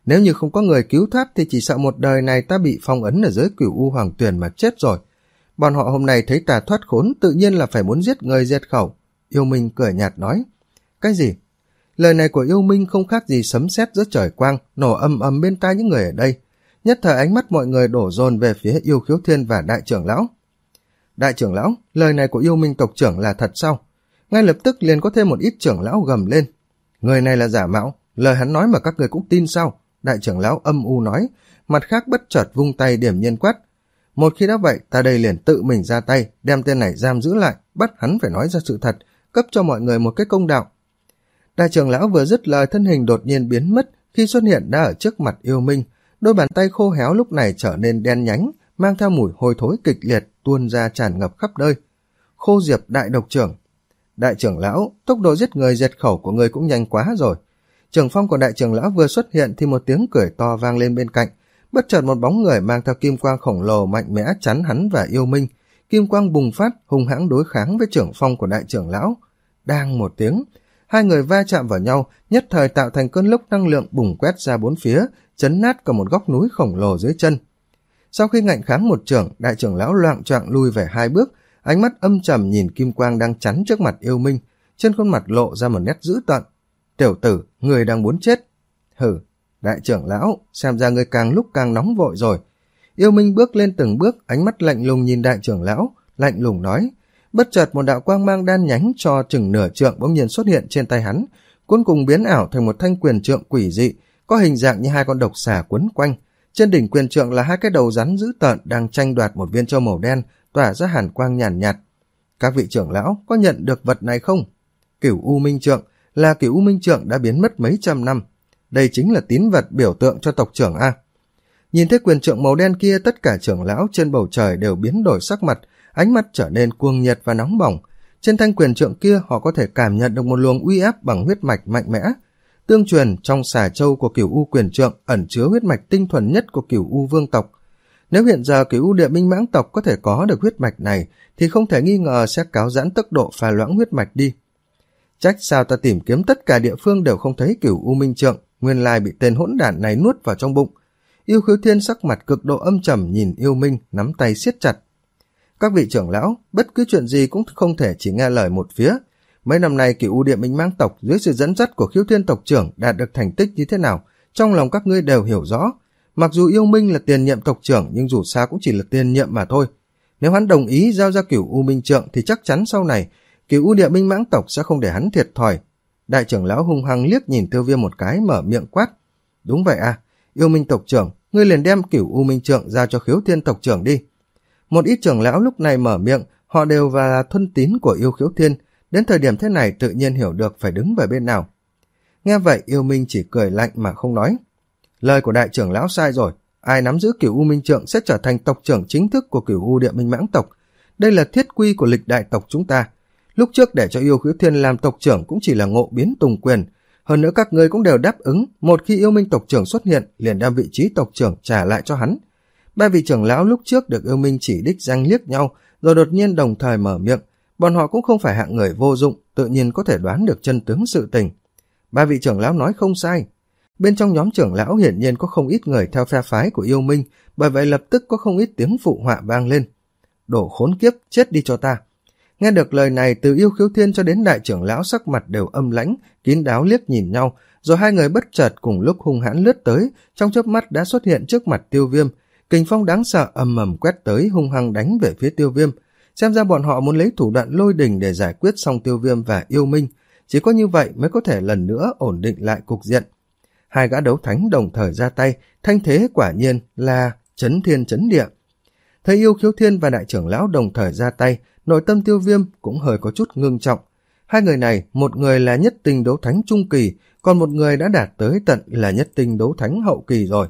Nếu như không có người cứu thoát thì chỉ sợ một đời này ta bị phong ấn ở dưới Cửu U Hoàng Tuyền mà chết rồi. Bọn họ hôm nay thấy ta thoát khốn tự nhiên là phải muốn giết người diệt khẩu. Yêu Minh cười nhạt nói. Cái gì? Lời này của Yêu Minh không khác gì sấm sét giữa trời quang, nổ ầm ầm bên tai những người ở đây. Nhất thời ánh mắt mọi người đổ dồn về phía Yêu Khiếu Thiên và đại trưởng lão. Đại trưởng lão, lời này của Yêu Minh tộc trưởng là thật sao? Ngay lập tức liền có thêm một ít trưởng lão gầm lên. Người này là giả mạo, lời hắn nói mà các người cũng tin sao? Đại trưởng lão âm u nói, mặt khác bất chợt vung tay điểm nhiên quát. Một khi đã vậy, ta đây liền tự mình ra tay, đem tên này giam giữ lại, bắt hắn phải nói ra sự thật, cấp cho mọi người một cái công đạo. Đại trưởng lão vừa dứt lời, thân hình đột nhiên biến mất, khi xuất hiện đã ở trước mặt Yêu Minh. Đôi bàn tay khô héo lúc này trở nên đen nhánh, mang theo mùi hôi thối kịch liệt, tuôn ra tràn ngập khắp nơi. Khô Diệp đại độc trưởng. Đại trưởng lão, tốc độ giết người diệt khẩu của người cũng nhanh quá rồi. Trưởng phong của đại trưởng lão vừa xuất hiện thì một tiếng cười to vang lên bên cạnh. Bất chợt một bóng người mang theo kim quang khổng lồ mạnh mẽ chắn hắn và Yêu Minh. Kim quang bùng phát, hung hãng đối kháng với trưởng phong của đại trưởng lão. Đang một tiếng, hai người va chạm vào nhau, nhất thời tạo thành cơn lốc năng lượng bùng quét ra bốn phía, chấn nát cả một góc núi khổng lồ dưới chân. Sau khi ngạnh kháng một trưởng, đại trưởng lão loạng choạng lui về hai bước, ánh mắt âm trầm nhìn kim quang đang chắn trước mặt Yêu Minh, trên khuôn mặt lộ ra một nét dữ tợn. Tiểu tử, người đang muốn chết. Hừ, đại trưởng lão, xem ra người càng lúc càng nóng vội rồi. Yêu Minh bước lên từng bước, ánh mắt lạnh lùng nhìn đại trưởng lão, lạnh lùng nói. Bất chợt một đạo quang mang đan nhánh cho chừng nửa trượng bỗng nhiên xuất hiện trên tay hắn, cuối cùng biến ảo thành một thanh quyền trượng quỷ dị, có hình dạng như hai con độc xà quấn quanh. Trên đỉnh quyền trượng là hai cái đầu rắn dữ tợn đang tranh đoạt một viên châu màu đen, tỏa ra hàn quang nhàn nhạt, nhạt. Các vị trưởng lão có nhận được vật này không? Cửu U Minh Trượng là Cửu U Minh Trượng đã biến mất mấy trăm năm. Đây chính là tín vật biểu tượng cho tộc trưởng a. Nhìn thấy quyền trượng màu đen kia, tất cả trưởng lão trên bầu trời đều biến đổi sắc mặt, ánh mắt trở nên cuồng nhiệt và nóng bỏng. Trên thanh quyền trượng kia họ có thể cảm nhận được một luồng uy áp bằng huyết mạch mạnh mẽ. Tương truyền trong xà châu của Cửu U quyền trượng ẩn chứa huyết mạch tinh thuần nhất của Cửu U vương tộc. Nếu hiện giờ Cửu U địa minh mãng tộc có thể có được huyết mạch này thì không thể nghi ngờ sẽ cáo giãn tốc độ pha loãng huyết mạch đi. Trách sao ta tìm kiếm tất cả địa phương đều không thấy Cửu U Minh Trượng, nguyên lai bị tên hỗn đản này nuốt vào trong bụng. Yêu Khiếu Thiên sắc mặt cực độ âm trầm nhìn Yêu Minh, nắm tay siết chặt. Các vị trưởng lão, bất cứ chuyện gì cũng không thể chỉ nghe lời một phía. Mấy năm nay Cửu U địa minh mãng tộc dưới sự dẫn dắt của Khiếu Thiên tộc trưởng đạt được thành tích như thế nào, trong lòng các ngươi đều hiểu rõ. Mặc dù Yêu Minh là tiền nhiệm tộc trưởng nhưng dù sao cũng chỉ là tiền nhiệm mà thôi. Nếu hắn đồng ý giao ra Cửu U Minh Trượng thì chắc chắn sau này Cửu U địa minh mãng tộc sẽ không để hắn thiệt thòi. Đại trưởng lão hung hăng liếc nhìn Tiêu Viêm một cái, mở miệng quát. Đúng vậy à, Yêu Minh tộc trưởng, ngươi liền đem Cửu U Minh Trượng giao cho Khiếu Thiên tộc trưởng đi. Một ít trưởng lão lúc này mở miệng, họ đều là thân tín của Yêu Khiếu Thiên, đến thời điểm thế này tự nhiên hiểu được phải đứng về bên nào. Nghe vậy Yêu Minh chỉ cười lạnh mà không nói. Lời của đại trưởng lão sai rồi, ai nắm giữ Cửu U Minh Trượng sẽ trở thành tộc trưởng chính thức của Cửu U địa minh mãng tộc. Đây là thiết quy của lịch đại tộc chúng ta. Lúc trước để cho Yêu Khiếu Thiên làm tộc trưởng cũng chỉ là ngộ biến tùng quyền. Hơn nữa các ngươi cũng đều đáp ứng, một khi Yêu Minh tộc trưởng xuất hiện liền đem vị trí tộc trưởng trả lại cho hắn. Ba vị trưởng lão lúc trước được Yêu Minh chỉ đích danh liếc nhau, rồi đột nhiên đồng thời mở miệng. Bọn họ cũng không phải hạng người vô dụng, tự nhiên có thể đoán được chân tướng sự tình. Ba vị trưởng lão nói không sai. Bên trong nhóm trưởng lão hiển nhiên có không ít người theo phe phái của Yêu Minh, bởi vậy lập tức có không ít tiếng phụ họa vang lên. Đổ khốn kiếp, chết đi cho ta. Nghe được lời này, từ Yêu Khiếu Thiên cho đến đại trưởng lão sắc mặt đều âm lãnh, kín đáo liếc nhìn nhau, rồi hai người bất chợt cùng lúc hung hãn lướt tới, trong chớp mắt đã xuất hiện trước mặt Tiêu Viêm. Kình phong đáng sợ ầm ầm quét tới, hung hăng đánh về phía Tiêu Viêm. Xem ra bọn họ muốn lấy thủ đoạn lôi đình để giải quyết xong Tiêu Viêm và Yêu Minh, chỉ có như vậy mới có thể lần nữa ổn định lại cục diện. Hai gã đấu thánh đồng thời ra tay, thanh thế quả nhiên là chấn thiên chấn địa. Thấy Yêu Khiếu Thiên và đại trưởng lão đồng thời ra tay, nội tâm Tiêu Viêm cũng hơi có chút ngưng trọng. Hai người này, một người là nhất tinh đấu thánh trung kỳ, còn một người đã đạt tới tận là nhất tinh đấu thánh hậu kỳ rồi.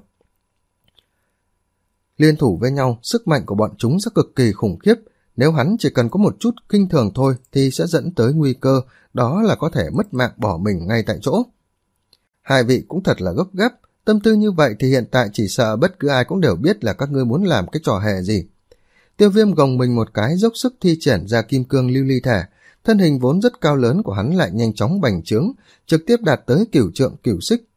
Liên thủ với nhau, sức mạnh của bọn chúng sẽ cực kỳ khủng khiếp. Nếu hắn chỉ cần có một chút kinh thường thôi thì sẽ dẫn tới nguy cơ, đó là có thể mất mạng bỏ mình ngay tại chỗ. Hai vị cũng thật là gấp gáp, tâm tư như vậy thì hiện tại chỉ sợ bất cứ ai cũng đều biết là các ngươi muốn làm cái trò hề gì. Tiêu Viêm gồng mình một cái, dốc sức thi triển ra kim cương lưu ly thể, thân hình vốn rất cao lớn của hắn lại nhanh chóng bành trướng, trực tiếp đạt tới cửu trượng cửu xích,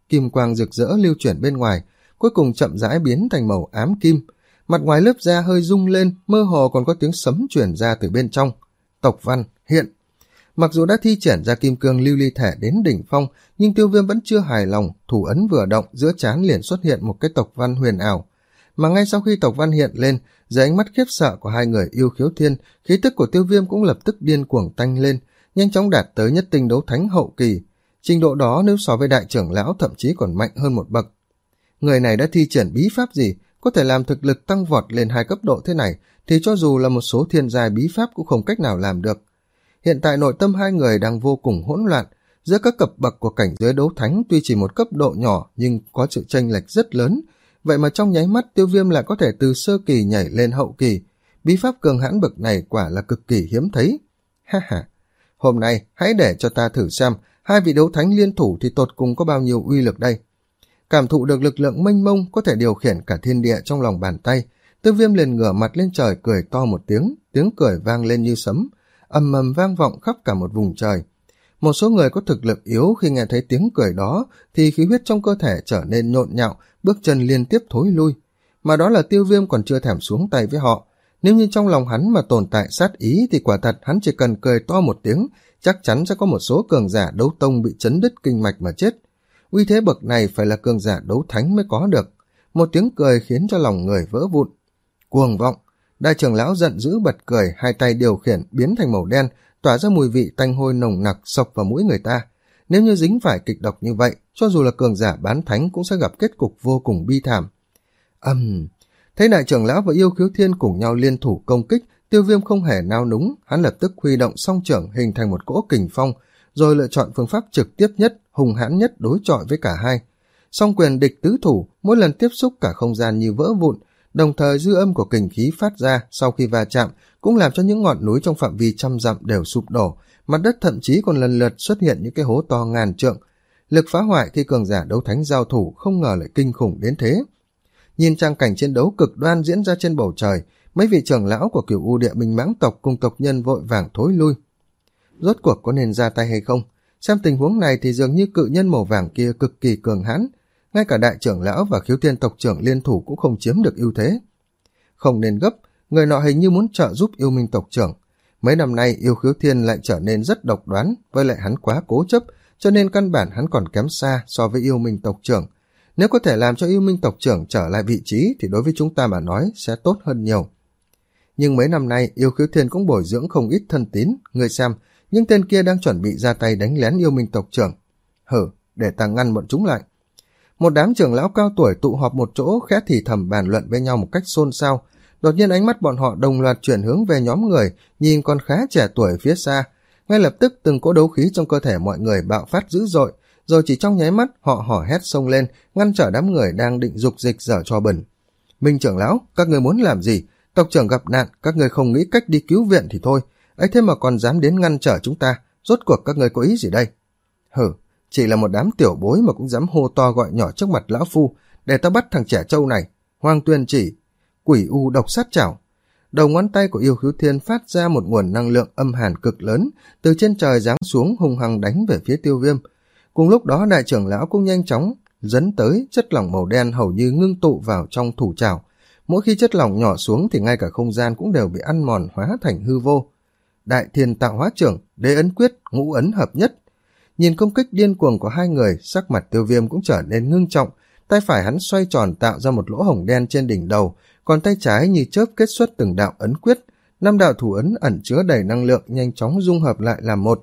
kim quang rực rỡ lưu chuyển bên ngoài, cuối cùng chậm rãi biến thành màu ám kim. Mặt ngoài lớp da hơi rung lên, mơ hồ còn có tiếng sấm truyền ra từ bên trong. Tộc văn hiện. Mặc dù đã thi triển ra kim cương lưu ly thể đến đỉnh phong, nhưng Tiêu Viêm vẫn chưa hài lòng, thủ ấn vừa động, giữa trán liền xuất hiện một cái tộc văn huyền ảo. Mà ngay sau khi tộc văn hiện lên, dưới ánh mắt khiếp sợ của hai người Yêu Khiếu Thiên, khí tức của Tiêu Viêm cũng lập tức điên cuồng tanh lên, nhanh chóng đạt tới nhất tinh đấu thánh hậu kỳ. Trình độ đó nếu so với đại trưởng lão thậm chí còn mạnh hơn một bậc. Người này đã thi triển bí pháp gì, có thể làm thực lực tăng vọt lên hai cấp độ thế này, thì cho dù là một số thiên giai bí pháp cũng không cách nào làm được. Hiện tại nội tâm hai người đang vô cùng hỗn loạn, giữa các cấp bậc của cảnh giới đấu thánh tuy chỉ một cấp độ nhỏ nhưng có sự chênh lệch rất lớn, vậy mà trong nháy mắt Tiêu Viêm lại có thể từ sơ kỳ nhảy lên hậu kỳ, bí pháp cường hãn bậc này quả là cực kỳ hiếm thấy. Ha ha, hôm nay hãy để cho ta thử xem hai vị đấu thánh liên thủ thì tột cùng có bao nhiêu uy lực đây. Cảm thụ được lực lượng mênh mông có thể điều khiển cả thiên địa trong lòng bàn tay, Tiêu Viêm liền ngửa mặt lên trời cười to một tiếng, tiếng cười vang lên như sấm, ầm ầm vang vọng khắp cả một vùng trời. Một số người có thực lực yếu khi nghe thấy tiếng cười đó thì khí huyết trong cơ thể trở nên nhộn nhạo, bước chân liên tiếp thối lui. Mà đó là Tiêu Viêm còn chưa thèm xuống tay với họ. Nếu như trong lòng hắn mà tồn tại sát ý thì quả thật hắn chỉ cần cười to một tiếng, chắc chắn sẽ có một số cường giả đấu tông bị chấn đứt kinh mạch mà chết. Uy thế bậc này phải là cường giả đấu thánh mới có được. Một tiếng cười khiến cho lòng người vỡ vụn. Cuồng vọng. Đại trưởng lão giận dữ bật cười, hai tay điều khiển biến thành màu đen, tỏa ra mùi vị tanh hôi nồng nặc xộc vào mũi người ta. Nếu như dính phải kịch độc như vậy, cho dù là cường giả bán thánh cũng sẽ gặp kết cục vô cùng bi thảm. Ầm, um, thấy đại trưởng lão và Yêu Khiếu Thiên cùng nhau liên thủ công kích, Tiêu Viêm không hề nao núng, hắn lập tức huy động song trưởng hình thành một cỗ kình phong, rồi lựa chọn phương pháp trực tiếp nhất, hùng hãn nhất đối chọi với cả hai. Song quyền địch tứ thủ, mỗi lần tiếp xúc cả không gian như vỡ vụn, đồng thời dư âm của kình khí phát ra sau khi va chạm cũng làm cho những ngọn núi trong phạm vi trăm dặm đều sụp đổ, mặt đất thậm chí còn lần lượt xuất hiện những cái hố to ngàn trượng. Lực phá hoại khi cường giả đấu thánh giao thủ không ngờ lại kinh khủng đến thế. Nhìn trang cảnh chiến đấu cực đoan diễn ra trên bầu trời, mấy vị trưởng lão của Cửu U Địa Minh Mãng tộc cùng tộc nhân vội vàng thối lui. Rốt cuộc có nên ra tay hay không? Xem tình huống này thì dường như cự nhân màu vàng kia cực kỳ cường hãn, ngay cả đại trưởng lão và Khiếu Thiên tộc trưởng liên thủ cũng không chiếm được ưu thế. Không nên gấp, người nọ hình như muốn trợ giúp Yêu Minh tộc trưởng. Mấy năm nay Yêu Khiếu Thiên lại trở nên rất độc đoán, với lại hắn quá cố chấp, cho nên căn bản hắn còn kém xa so với Yêu Minh tộc trưởng. Nếu có thể làm cho Yêu Minh tộc trưởng trở lại vị trí thì đối với chúng ta mà nói sẽ tốt hơn nhiều. Nhưng mấy năm nay Yêu Khiếu Thiên cũng bồi dưỡng không ít thân tín, người xem, những tên kia đang chuẩn bị ra tay đánh lén Yêu Minh tộc trưởng. Hử, để ta ngăn bọn chúng lại. Một đám trưởng lão cao tuổi tụ họp một chỗ khẽ thì thầm bàn luận với nhau một cách xôn xao. Đột nhiên ánh mắt bọn họ đồng loạt chuyển hướng về nhóm người, nhìn con khá trẻ tuổi phía xa. Ngay lập tức từng cỗ đấu khí trong cơ thể mọi người bạo phát dữ dội, rồi chỉ trong nháy mắt họ hò hét xông lên, ngăn trở đám người đang định dục dịch dở trò bẩn. Minh trưởng lão, các người muốn làm gì? Tộc trưởng gặp nạn, các người không nghĩ cách đi cứu viện thì thôi, ấy thế mà còn dám đến ngăn trở chúng ta, rốt cuộc các người có ý gì đây? Hử, chỉ là một đám tiểu bối mà cũng dám hô to gọi nhỏ trước mặt lão phu, để ta bắt thằng trẻ trâu này. Hoang Tuyên chỉ, quỷ u độc sát chảo. Đầu ngón tay của Yêu Khiếu Thiên phát ra một nguồn năng lượng âm hàn cực lớn, từ trên trời giáng xuống hung hăng đánh về phía Tiêu Viêm. Cùng lúc đó đại trưởng lão cũng nhanh chóng dấn tới, chất lỏng màu đen hầu như ngưng tụ vào trong thủ trảo. Mỗi khi chất lỏng nhỏ xuống thì ngay cả không gian cũng đều bị ăn mòn hóa thành hư vô. Đại Thiên Tạo Hóa Trưởng, Đế Ấn Quyết, Ngũ Ấn Hợp Nhất. Nhìn công kích điên cuồng của hai người, sắc mặt Tiêu Viêm cũng trở nên ngưng trọng, tay phải hắn xoay tròn tạo ra một lỗ hổng đen trên đỉnh đầu, còn tay trái như chớp kết xuất từng đạo ấn quyết, năm đạo thủ ấn ẩn chứa đầy năng lượng nhanh chóng dung hợp lại làm một.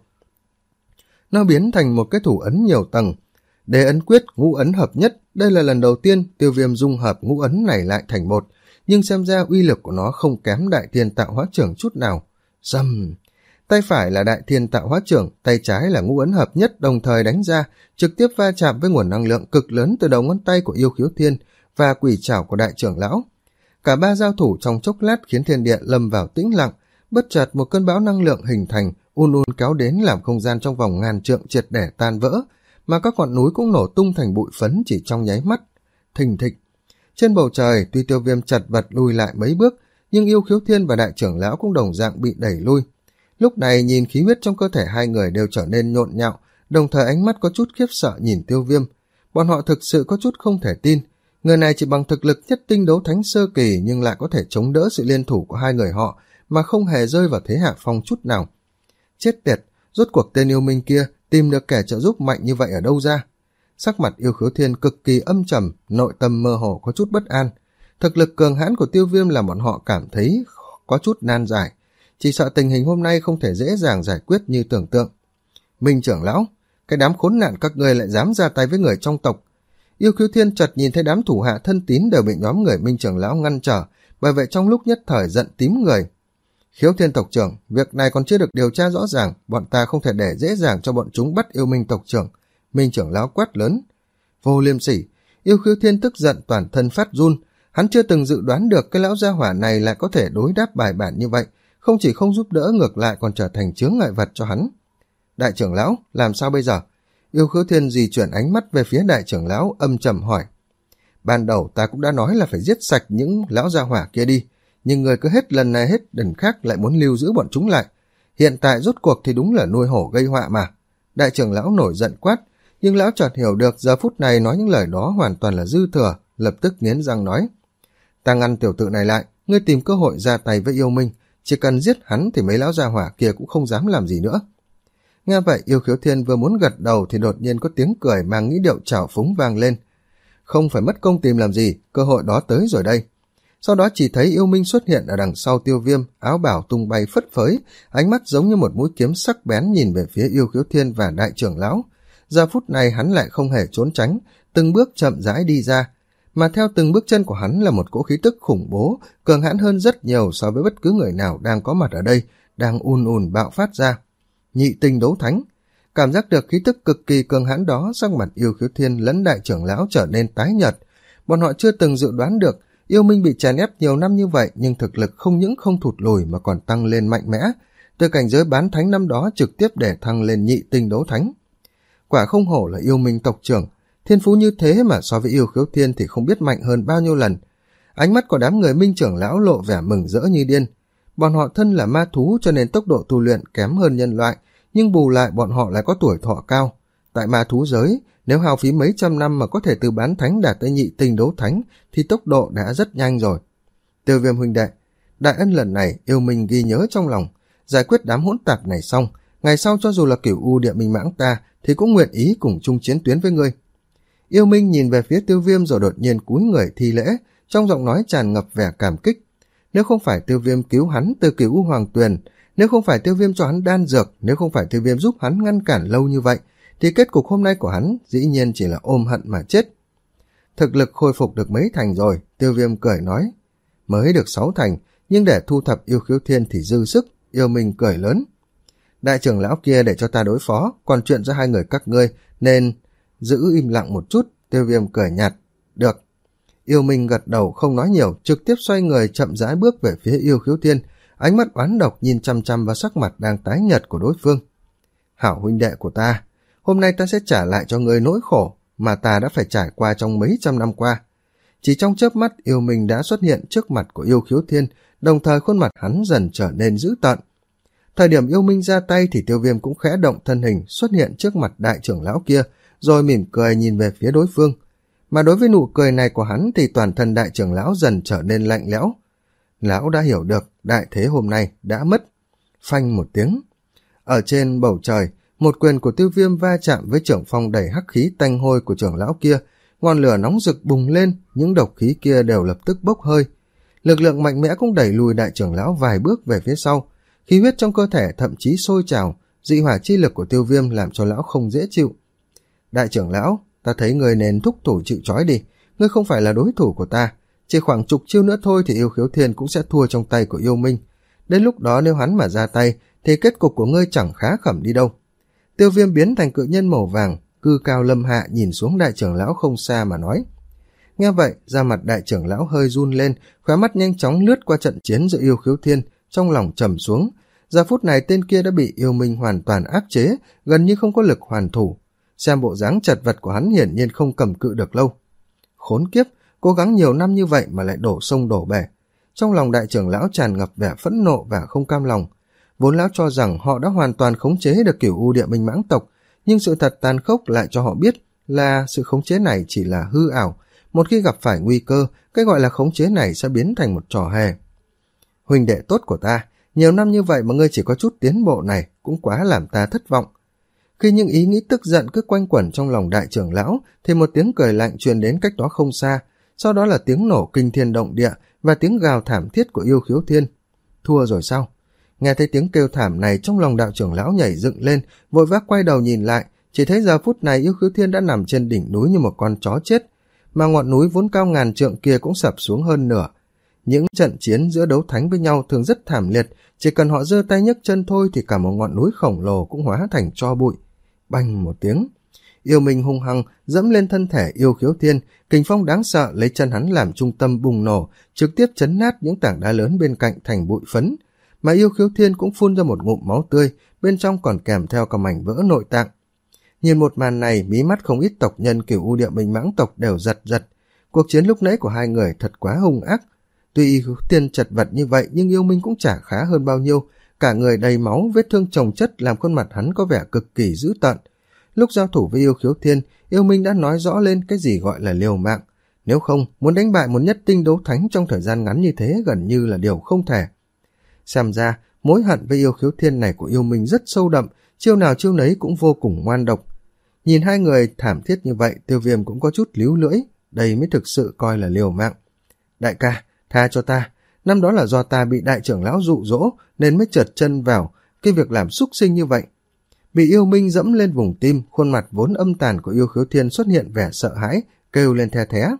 Nó biến thành một cái thủ ấn nhiều tầng. Đế Ấn Quyết, Ngũ Ấn Hợp Nhất, đây là lần đầu tiên Tiêu Viêm dung hợp ngũ ấn này lại thành một, nhưng xem ra uy lực của nó không kém Đại Thiên Tạo Hóa Trưởng chút nào. Rầm! Tay phải là Đại Thiên Tạo Hóa Trưởng, tay trái là Ngũ Ấn Hợp Nhất đồng thời đánh ra, trực tiếp va chạm với nguồn năng lượng cực lớn từ đầu ngón tay của Yêu Khiếu Thiên và quỷ trảo của đại trưởng lão. Cả ba giao thủ trong chốc lát khiến thiên địa lâm vào tĩnh lặng, bất chợt một cơn bão năng lượng hình thành, un un kéo đến làm không gian trong vòng ngàn trượng triệt để tan vỡ, mà các ngọn núi cũng nổ tung thành bụi phấn chỉ trong nháy mắt. Thình thịch. Trên bầu trời, tuy Tiêu Viêm chật vật lùi lại mấy bước, nhưng Yêu Khiếu Thiên và đại trưởng lão cũng đồng dạng bị đẩy lui. Lúc này nhìn khí huyết trong cơ thể hai người đều trở nên nhộn nhạo, đồng thời ánh mắt có chút khiếp sợ nhìn Tiêu Viêm. Bọn họ thực sự có chút không thể tin. Người này chỉ bằng thực lực nhất tinh đấu thánh sơ kỳ nhưng lại có thể chống đỡ sự liên thủ của hai người họ mà không hề rơi vào thế hạ phong chút nào. Chết tiệt, rốt cuộc tên yêu minh kia tìm được kẻ trợ giúp mạnh như vậy ở đâu ra? Sắc mặt Yêu Khiếu Thiên cực kỳ âm trầm, nội tâm mơ hồ có chút bất an. Thực lực cường hãn của Tiêu Viêm làm bọn họ cảm thấy có chút nan giải, chỉ sợ tình hình hôm nay không thể dễ dàng giải quyết như tưởng tượng. Minh trưởng lão, cái đám khốn nạn các ngươi lại dám ra tay với người trong tộc. Yêu Khiếu Thiên chợt nhìn thấy đám thủ hạ thân tín đều bị nhóm người Minh trưởng lão ngăn trở, bởi vậy trong lúc nhất thời giận tím người. Khiếu Thiên tộc trưởng, việc này còn chưa được điều tra rõ ràng, bọn ta không thể để dễ dàng cho bọn chúng bắt yêu Minh tộc trưởng. Minh trưởng lão quát lớn. Vô liêm sỉ. Yêu Khiếu Thiên tức giận toàn thân phát run. Hắn chưa từng dự đoán được cái lão gia hỏa này lại có thể đối đáp bài bản như vậy, không chỉ không giúp đỡ ngược lại còn trở thành chướng ngại vật cho hắn. Đại trưởng lão, làm sao bây giờ? Yêu Khiếu Thiên di chuyển ánh mắt về phía đại trưởng lão, âm trầm hỏi. Ban đầu ta cũng đã nói là phải giết sạch những lão gia hỏa kia đi, nhưng người cứ hết lần này hết lần khác lại muốn lưu giữ bọn chúng lại. Hiện tại rốt cuộc thì đúng là nuôi hổ gây họa mà. Đại trưởng lão nổi giận quát, nhưng lão chợt hiểu được giờ phút này nói những lời đó hoàn toàn là dư thừa, lập tức nghiến răng nói. Ta ngăn tiểu tự này lại, ngươi tìm cơ hội ra tay với yêu minh, chỉ cần giết hắn thì mấy lão gia hỏa kia cũng không dám làm gì nữa. Nghe vậy Yêu Khiếu Thiên vừa muốn gật đầu thì đột nhiên có tiếng cười mang nghĩ điệu trào phúng vang lên. Không phải mất công tìm làm gì, cơ hội đó tới rồi đây. Sau đó chỉ thấy yêu minh xuất hiện ở đằng sau Tiêu Viêm, áo bào tung bay phất phới, ánh mắt giống như một mũi kiếm sắc bén nhìn về phía Yêu Khiếu Thiên và đại trưởng lão. Giờ phút này hắn lại không hề trốn tránh, từng bước chậm rãi đi ra, mà theo từng bước chân của hắn là một cỗ khí tức khủng bố, cường hãn hơn rất nhiều so với bất cứ người nào đang có mặt ở đây, đang ùn ùn bạo phát ra. Nhị tinh đấu thánh. Cảm giác được khí tức cực kỳ cường hãn đó, sắc mặt Yêu Khiếu Thiên lẫn đại trưởng lão trở nên tái nhợt. Bọn họ chưa từng dự đoán được yêu minh bị chèn ép nhiều năm như vậy, nhưng thực lực không những không thụt lùi mà còn tăng lên mạnh mẽ, từ cảnh giới bán thánh năm đó trực tiếp để thăng lên nhị tinh đấu thánh. Quả không hổ là yêu minh tộc trưởng, thiên phú như thế mà so với Yêu Khiếu Thiên thì không biết mạnh hơn bao nhiêu lần. Ánh mắt của đám người Minh trưởng lão lộ vẻ mừng rỡ như điên. Bọn họ thân là ma thú cho nên tốc độ tu luyện kém hơn nhân loại, nhưng bù lại bọn họ lại có tuổi thọ cao. Tại ma thú giới, nếu hao phí mấy trăm năm mà có thể từ bán thánh đạt tới nhị tinh đấu thánh thì tốc độ đã rất nhanh rồi. Tiêu Viêm huynh đệ, đại ân lần này yêu minh ghi nhớ trong lòng, giải quyết đám hỗn tạp này xong, ngày sau cho dù là Cửu U Địa Minh Mãng ta thì cũng nguyện ý cùng chung chiến tuyến với ngươi. Yêu minh nhìn về phía Tiêu Viêm rồi đột nhiên cúi người thi lễ, trong giọng nói tràn ngập vẻ cảm kích. Nếu không phải Tiêu Viêm cứu hắn từ Cửu U Hoàng Tuyền, nếu không phải Tiêu Viêm cho hắn đan dược, nếu không phải Tiêu Viêm giúp hắn ngăn cản lâu như vậy, thì kết cục hôm nay của hắn dĩ nhiên chỉ là ôm hận mà chết. Thực lực khôi phục được mấy thành rồi, Tiêu Viêm cười nói. Mới được sáu thành, nhưng để thu thập Yêu Khiếu Thiên thì dư sức. Yêu minh cười lớn. Đại trưởng lão kia để cho ta đối phó, còn chuyện giữa hai người các ngươi nên giữ im lặng một chút. Tiêu Viêm cười nhạt. Được. Yêu minh gật đầu không nói nhiều, trực tiếp xoay người chậm rãi bước về phía Yêu Khiếu Thiên, ánh mắt oán độc nhìn chăm chăm vào sắc mặt đang tái nhợt của đối phương. Hảo huynh đệ của ta, hôm nay ta sẽ trả lại cho ngươi nỗi khổ mà ta đã phải trải qua trong mấy trăm năm qua. Chỉ trong chớp mắt, yêu minh đã xuất hiện trước mặt của Yêu Khiếu Thiên, đồng thời khuôn mặt hắn dần trở nên dữ tợn. Thời điểm yêu minh ra tay thì Tiêu Viêm cũng khẽ động thân hình xuất hiện trước mặt đại trưởng lão kia, rồi mỉm cười nhìn về phía đối phương. Mà đối với nụ cười này của hắn thì toàn thân đại trưởng lão dần trở nên lạnh lẽo. Lão đã hiểu được đại thế hôm nay đã mất. Phanh một tiếng. Ở trên bầu trời, một quyền của Tiêu Viêm va chạm với trưởng phong đầy hắc khí tanh hôi của trưởng lão kia, ngọn lửa nóng rực bùng lên, những độc khí kia đều lập tức bốc hơi. Lực lượng mạnh mẽ cũng đẩy lùi đại trưởng lão vài bước về phía sau, khí huyết trong cơ thể thậm chí sôi trào, dị hỏa chi lực của Tiêu Viêm làm cho lão không dễ chịu. Đại trưởng lão, ta thấy người nên thúc thủ chịu trói đi, ngươi không phải là đối thủ của ta, chỉ khoảng chục chiêu nữa thôi thì Yêu Khiếu Thiên cũng sẽ thua trong tay của yêu minh. Đến lúc đó nếu hắn mà ra tay thì kết cục của ngươi chẳng khá khẩm đi đâu. Tiêu Viêm biến thành cự nhân màu vàng, cư cao lâm hạ nhìn xuống đại trưởng lão không xa mà nói. Nghe vậy, da mặt đại trưởng lão hơi run lên, khóe mắt nhanh chóng lướt qua trận chiến giữa Yêu Khiếu Thiên, trong lòng trầm xuống. Giờ phút này tên kia đã bị yêu minh hoàn toàn áp chế, gần như không có lực hoàn thủ. Xem bộ dáng chật vật của hắn hiển nhiên không cầm cự được lâu. Khốn kiếp, cố gắng nhiều năm như vậy mà lại đổ sông đổ bể. Trong lòng đại trưởng lão tràn ngập vẻ phẫn nộ và không cam lòng. Vốn lão cho rằng họ đã hoàn toàn khống chế được Cửu U Địa Minh Mãng tộc, nhưng sự thật tàn khốc lại cho họ biết là sự khống chế này chỉ là hư ảo, một khi gặp phải nguy cơ, cái gọi là khống chế này sẽ biến thành một trò hề. Huynh đệ tốt của ta, nhiều năm như vậy mà ngươi chỉ có chút tiến bộ này, cũng quá làm ta thất vọng. Khi những ý nghĩ tức giận cứ quanh quẩn trong lòng đại trưởng lão, thì một tiếng cười lạnh truyền đến cách đó không xa, sau đó là tiếng nổ kinh thiên động địa và tiếng gào thảm thiết của Yêu Khiếu Thiên. Thua rồi sao? Nghe thấy tiếng kêu thảm này, trong lòng đạo trưởng lão nhảy dựng lên, vội vã quay đầu nhìn lại, chỉ thấy giờ phút này Yêu Khiếu Thiên đã nằm trên đỉnh núi như một con chó chết, mà ngọn núi vốn cao ngàn trượng kia cũng sập xuống hơn nửa. Những trận chiến giữa đấu thánh với nhau thường rất thảm liệt, chỉ cần họ giơ tay nhấc chân thôi thì cả một ngọn núi khổng lồ cũng hóa thành tro bụi. Bành một tiếng, Yêu Minh hung hăng dẫm lên thân thể Yêu Khiếu Thiên, kình phong đáng sợ lấy chân hắn làm trung tâm bùng nổ, trực tiếp chấn nát những tảng đá lớn bên cạnh thành bụi phấn, mà Yêu Khiếu Thiên cũng phun ra một ngụm máu tươi, bên trong còn kèm theo cả mảnh vỡ nội tạng. Nhìn một màn này, mí mắt không ít tộc nhân Cửu U Địa Minh Mãng tộc đều giật giật. Cuộc chiến lúc nãy của hai người thật quá hung ác. Tuy Yêu Khiếu Thiên chật vật như vậy nhưng Yêu Minh cũng chả khá hơn bao nhiêu, cả người đầy máu, vết thương chồng chất làm khuôn mặt hắn có vẻ cực kỳ dữ tợn. Lúc giao thủ với Yêu Khiếu Thiên, Yêu Minh đã nói rõ lên cái gì gọi là liều mạng, nếu không muốn đánh bại một nhất tinh đấu thánh trong thời gian ngắn như thế gần như là điều không thể. Xem ra mối hận với Yêu Khiếu Thiên này của Yêu Minh rất sâu đậm, chiêu nào chiêu nấy cũng vô cùng ngoan độc. Nhìn hai người thảm thiết như vậy, Tiêu Viêm cũng có chút líu lưỡi, đây mới thực sự coi là liều mạng. Đại ca, tha cho ta, năm đó là do ta bị đại trưởng lão dụ dỗ nên mới trượt chân vào cái việc làm xúc sinh như vậy. Bị Yêu Minh dẫm lên vùng tim, khuôn mặt vốn âm tàn của Yêu Khiếu Thiên xuất hiện vẻ sợ hãi, kêu lên the thé.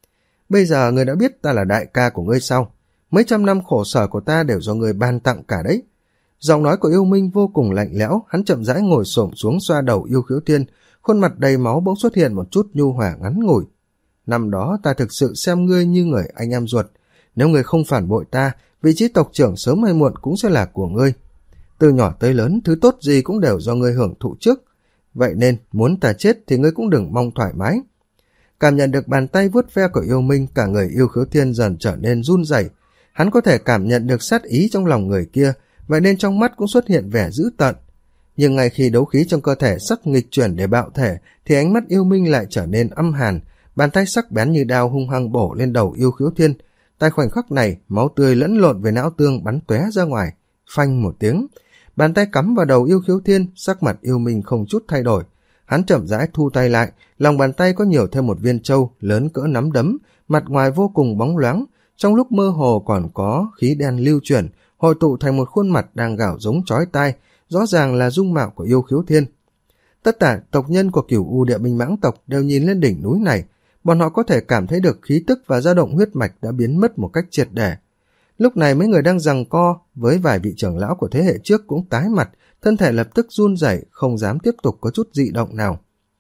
Bây giờ ngươi đã biết ta là đại ca của ngươi sao? Mấy trăm năm khổ sở của ta đều do ngươi ban tặng cả đấy. Giọng nói của Yêu Minh vô cùng lạnh lẽo, hắn chậm rãi ngồi xổm xuống xoa đầu Yêu Khiếu Thiên, khuôn mặt đầy máu bỗng xuất hiện một chút nhu hòa ngắn ngủi. Năm đó ta thực sự xem ngươi như người anh em ruột, nếu ngươi không phản bội ta, vị trí tộc trưởng sớm hay muộn cũng sẽ là của ngươi. Từ nhỏ tới lớn, thứ tốt gì cũng đều do ngươi hưởng thụ trước, vậy nên muốn ta chết thì ngươi cũng đừng mong thoải mái. Cảm nhận được bàn tay vuốt ve của Yêu Minh, cả người Yêu Khiếu Thiên dần trở nên run rẩy. Hắn có thể cảm nhận được sát ý trong lòng người kia, vậy nên trong mắt cũng xuất hiện vẻ dữ tợn. Nhưng ngay khi đấu khí trong cơ thể sắp nghịch chuyển để bạo thể, thì ánh mắt Yêu Minh lại trở nên âm hàn, bàn tay sắc bén như đao hung hăng bổ lên đầu Yêu Khiếu Thiên. Tại khoảnh khắc này, máu tươi lẫn lộn với não tương bắn tóe ra ngoài, phanh một tiếng. Bàn tay cắm vào đầu Yêu Khiếu Thiên, sắc mặt Yêu Minh không chút thay đổi. Hắn chậm rãi thu tay lại, lòng bàn tay có nhiều thêm một viên trâu lớn cỡ nắm đấm, mặt ngoài vô cùng bóng loáng, trong lúc mơ hồ còn có khí đen lưu chuyển, hội tụ thành một khuôn mặt đang gào giống chói tai, rõ ràng là dung mạo của Yêu Khiếu Thiên. Tất cả tộc nhân của Cửu U Địa Minh Mãng tộc đều nhìn lên đỉnh núi này, bọn họ có thể cảm thấy được khí tức và dao động huyết mạch đã biến mất một cách triệt để. Lúc này mấy người đang giằng co với vài vị trưởng lão của thế hệ trước cũng tái mặt, thân thể lập tức run rẩy, không dám tiếp tục có chút dị động nào.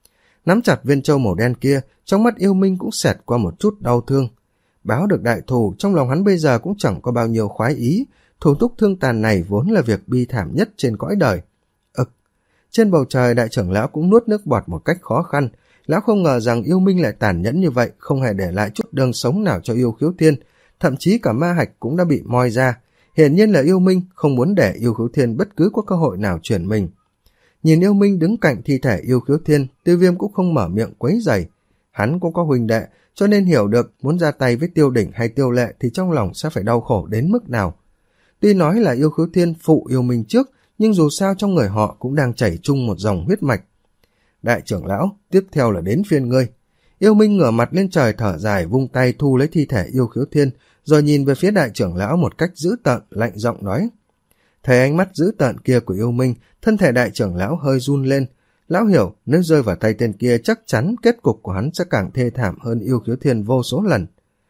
Nắm chặt viên châu màu đen kia, trong mắt Yêu Minh cũng xẹt qua một chút đau thương. Báo được đại thù, trong lòng hắn bây giờ cũng chẳng có bao nhiêu khoái ý, thủ túc thương tàn này vốn là việc bi thảm nhất trên cõi đời. Ực, trên bầu trời đại trưởng lão cũng nuốt nước bọt một cách khó khăn, lão không ngờ rằng Yêu Minh lại tàn nhẫn như vậy, không hề để lại chút đường sống nào cho Yêu Khiếu Thiên, thậm chí cả ma hạch cũng đã bị moi ra. Hiển nhiên là Yêu Minh không muốn để Yêu Khiếu Thiên bất cứ có cơ hội nào chuyển mình. Nhìn Yêu Minh đứng cạnh thi thể Yêu Khiếu Thiên, Tiêu Viêm cũng không mở miệng quấy rầy. Hắn cũng có huynh đệ, cho nên hiểu được muốn ra tay với Tiêu Đỉnh hay Tiêu Lệ thì trong lòng sẽ phải đau khổ đến mức nào. Tuy nói là Yêu Khiếu Thiên phụ Yêu Minh trước, nhưng dù sao trong người họ cũng đang chảy chung một dòng huyết mạch. Đại trưởng lão, tiếp theo là đến phiên ngươi. Yêu Minh ngửa mặt lên trời thở dài, vung tay thu lấy thi thể Yêu Khiếu Thiên, rồi nhìn về phía đại trưởng lão một cách dữ tợn, lạnh giọng nói. Thấy ánh mắt dữ tợn kia của Yêu Minh, thân thể đại trưởng lão hơi run lên. Lão hiểu nếu rơi vào tay tên kia chắc chắn kết cục của hắn sẽ càng thê thảm hơn Yêu Khiếu Thiên vô số lần.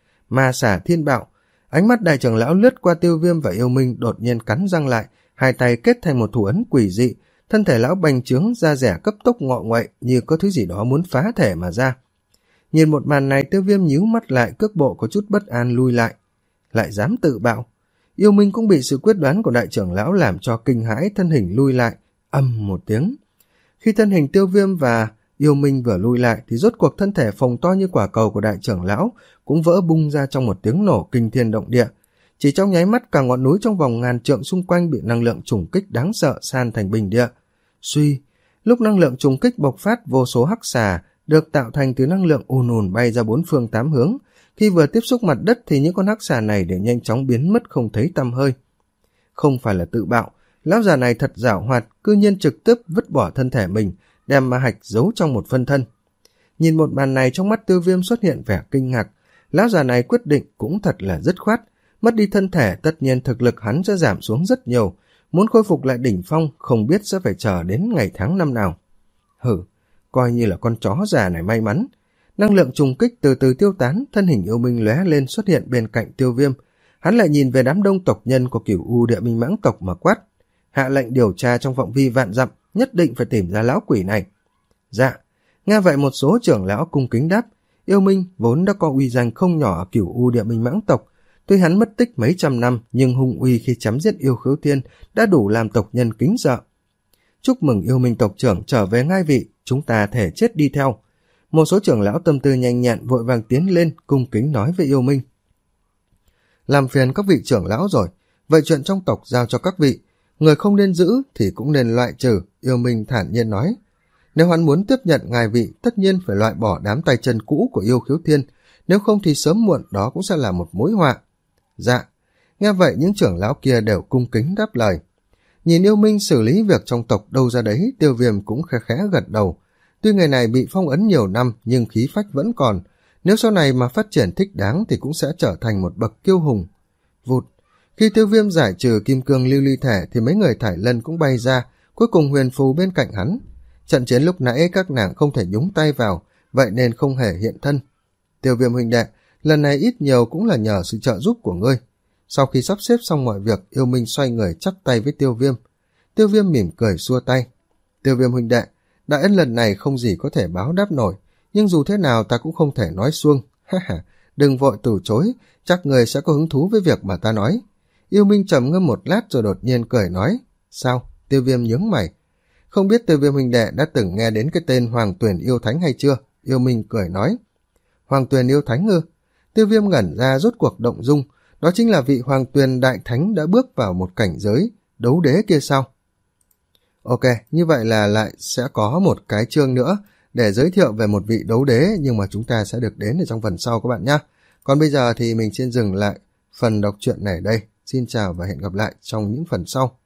Ma xà thiên bạo. Ánh mắt đại trưởng lão lướt qua Tiêu Viêm và Yêu Minh, đột nhiên cắn răng lại, hai tay kết thành một thủ ấn quỷ dị, thân thể lão bành trướng, da rẻ cấp tốc ngọ nguậy như có thứ gì đó muốn phá thể mà ra. Nhìn một màn này, Tiêu Viêm nhíu mắt lại, cước bộ có chút bất an lui lại. Lại dám tự bạo. Yêu Minh cũng bị sự quyết đoán của đại trưởng lão làm cho kinh hãi, thân hình lui lại, ầm một tiếng. Khi thân hình Tiêu Viêm và Yêu Minh vừa lui lại thì rốt cuộc thân thể phồng to như quả cầu của đại trưởng lão cũng vỡ bung ra trong một tiếng nổ kinh thiên động địa. Chỉ trong nháy mắt, cả ngọn núi trong vòng ngàn trượng xung quanh bị năng lượng trùng kích đáng sợ san thành bình địa. Suy, lúc năng lượng trùng kích bộc phát, vô số hắc xà được tạo thành từ năng lượng ùn ùn bay ra bốn phương tám hướng. Khi vừa tiếp xúc mặt đất thì những con hắc xà này đều nhanh chóng biến mất không thấy tăm hơi. Không phải là tự bạo, lão già này thật giảo hoạt, cư nhiên trực tiếp vứt bỏ thân thể mình, đem ma hạch giấu trong một phân thân. Nhìn một màn này, trong mắt Tiêu Viêm xuất hiện vẻ kinh ngạc. Lão già này quyết định cũng thật là dứt khoát. Mất đi thân thể, tất nhiên thực lực hắn sẽ giảm xuống rất nhiều. Muốn khôi phục lại đỉnh phong, không biết sẽ phải chờ đến ngày tháng năm nào. Hử, coi như là con chó già này may mắn. Năng lượng trùng kích từ từ tiêu tán, thân hình yêu minh lóe lên xuất hiện bên cạnh Tiêu Viêm. Hắn lại nhìn về đám đông tộc nhân của Cửu U Địa Minh Mãng tộc mà quát: hạ lệnh điều tra trong phạm vi vạn dặm, nhất định phải tìm ra lão quỷ này. Dạ. Nghe vậy một số trưởng lão cung kính đáp. Yêu minh vốn đã có uy danh không nhỏ ở Cửu U Địa Minh Mãng tộc. Tuy hắn mất tích mấy trăm năm, nhưng hung uy khi chém giết yêu khiếu thiên đã đủ làm tộc nhân kính sợ. Chúc mừng yêu minh tộc trưởng trở về ngai vị, chúng ta thể chết đi theo. Một số trưởng lão tâm tư nhanh nhẹn vội vàng tiến lên cung kính nói với yêu minh. Làm phiền các vị trưởng lão rồi, vậy chuyện trong tộc giao cho các vị, người không nên giữ thì cũng nên loại trừ. Yêu minh thản nhiên nói. Nếu hắn muốn tiếp nhận ngài vị, tất nhiên phải loại bỏ đám tay chân cũ của yêu khiếu thiên, nếu không thì sớm muộn đó cũng sẽ là một mối họa. Dạ. Nghe vậy những trưởng lão kia đều cung kính đáp lời. Nhìn yêu minh xử lý việc trong tộc đâu ra đấy, Tiêu Viêm cũng khẽ khẽ gật đầu. Tuy người này bị phong ấn nhiều năm nhưng khí phách vẫn còn, nếu sau này mà phát triển thích đáng thì cũng sẽ trở thành một bậc kiêu hùng. Vụt. Khi Tiêu Viêm giải trừ kim cương lưu ly thể thì mấy người thải lân cũng bay ra, cuối cùng huyền phù bên cạnh hắn. Trận chiến lúc nãy các nàng không thể nhúng tay vào, vậy nên không hề hiện thân. Tiêu Viêm huynh đệ, lần này ít nhiều cũng là nhờ sự trợ giúp của ngươi. Sau khi sắp xếp xong mọi việc, yêu minh xoay người chắp tay với Tiêu Viêm. Tiêu Viêm mỉm cười xua tay. Tiêu Viêm huynh đệ, đại ân lần này không gì có thể báo đáp nổi, nhưng dù thế nào ta cũng không thể nói suông. Ha ha, đừng vội từ chối, chắc người sẽ có hứng thú với việc mà ta nói. Yêu minh trầm ngâm một lát rồi đột nhiên cười nói. Sao? Tiêu Viêm nhướng mày. Không biết Tiêu Viêm huynh đệ đã từng nghe đến cái tên Hoàng Tuyền Yêu Thánh hay chưa? Yêu minh cười nói. Hoàng Tuyền Yêu Thánh ư? Tiêu Viêm ngẩn ra rốt cuộc động dung. Đó chính là vị Hoàng Tuyền Đại Thánh đã bước vào một cảnh giới đấu đế kia sao? Ok, như vậy là lại sẽ có một cái chương nữa để giới thiệu về một vị đấu đế, nhưng mà chúng ta sẽ được đến ở trong phần sau các bạn nhé. Còn bây giờ thì mình xin dừng lại phần đọc truyện này đây. Xin chào và hẹn gặp lại trong những phần sau.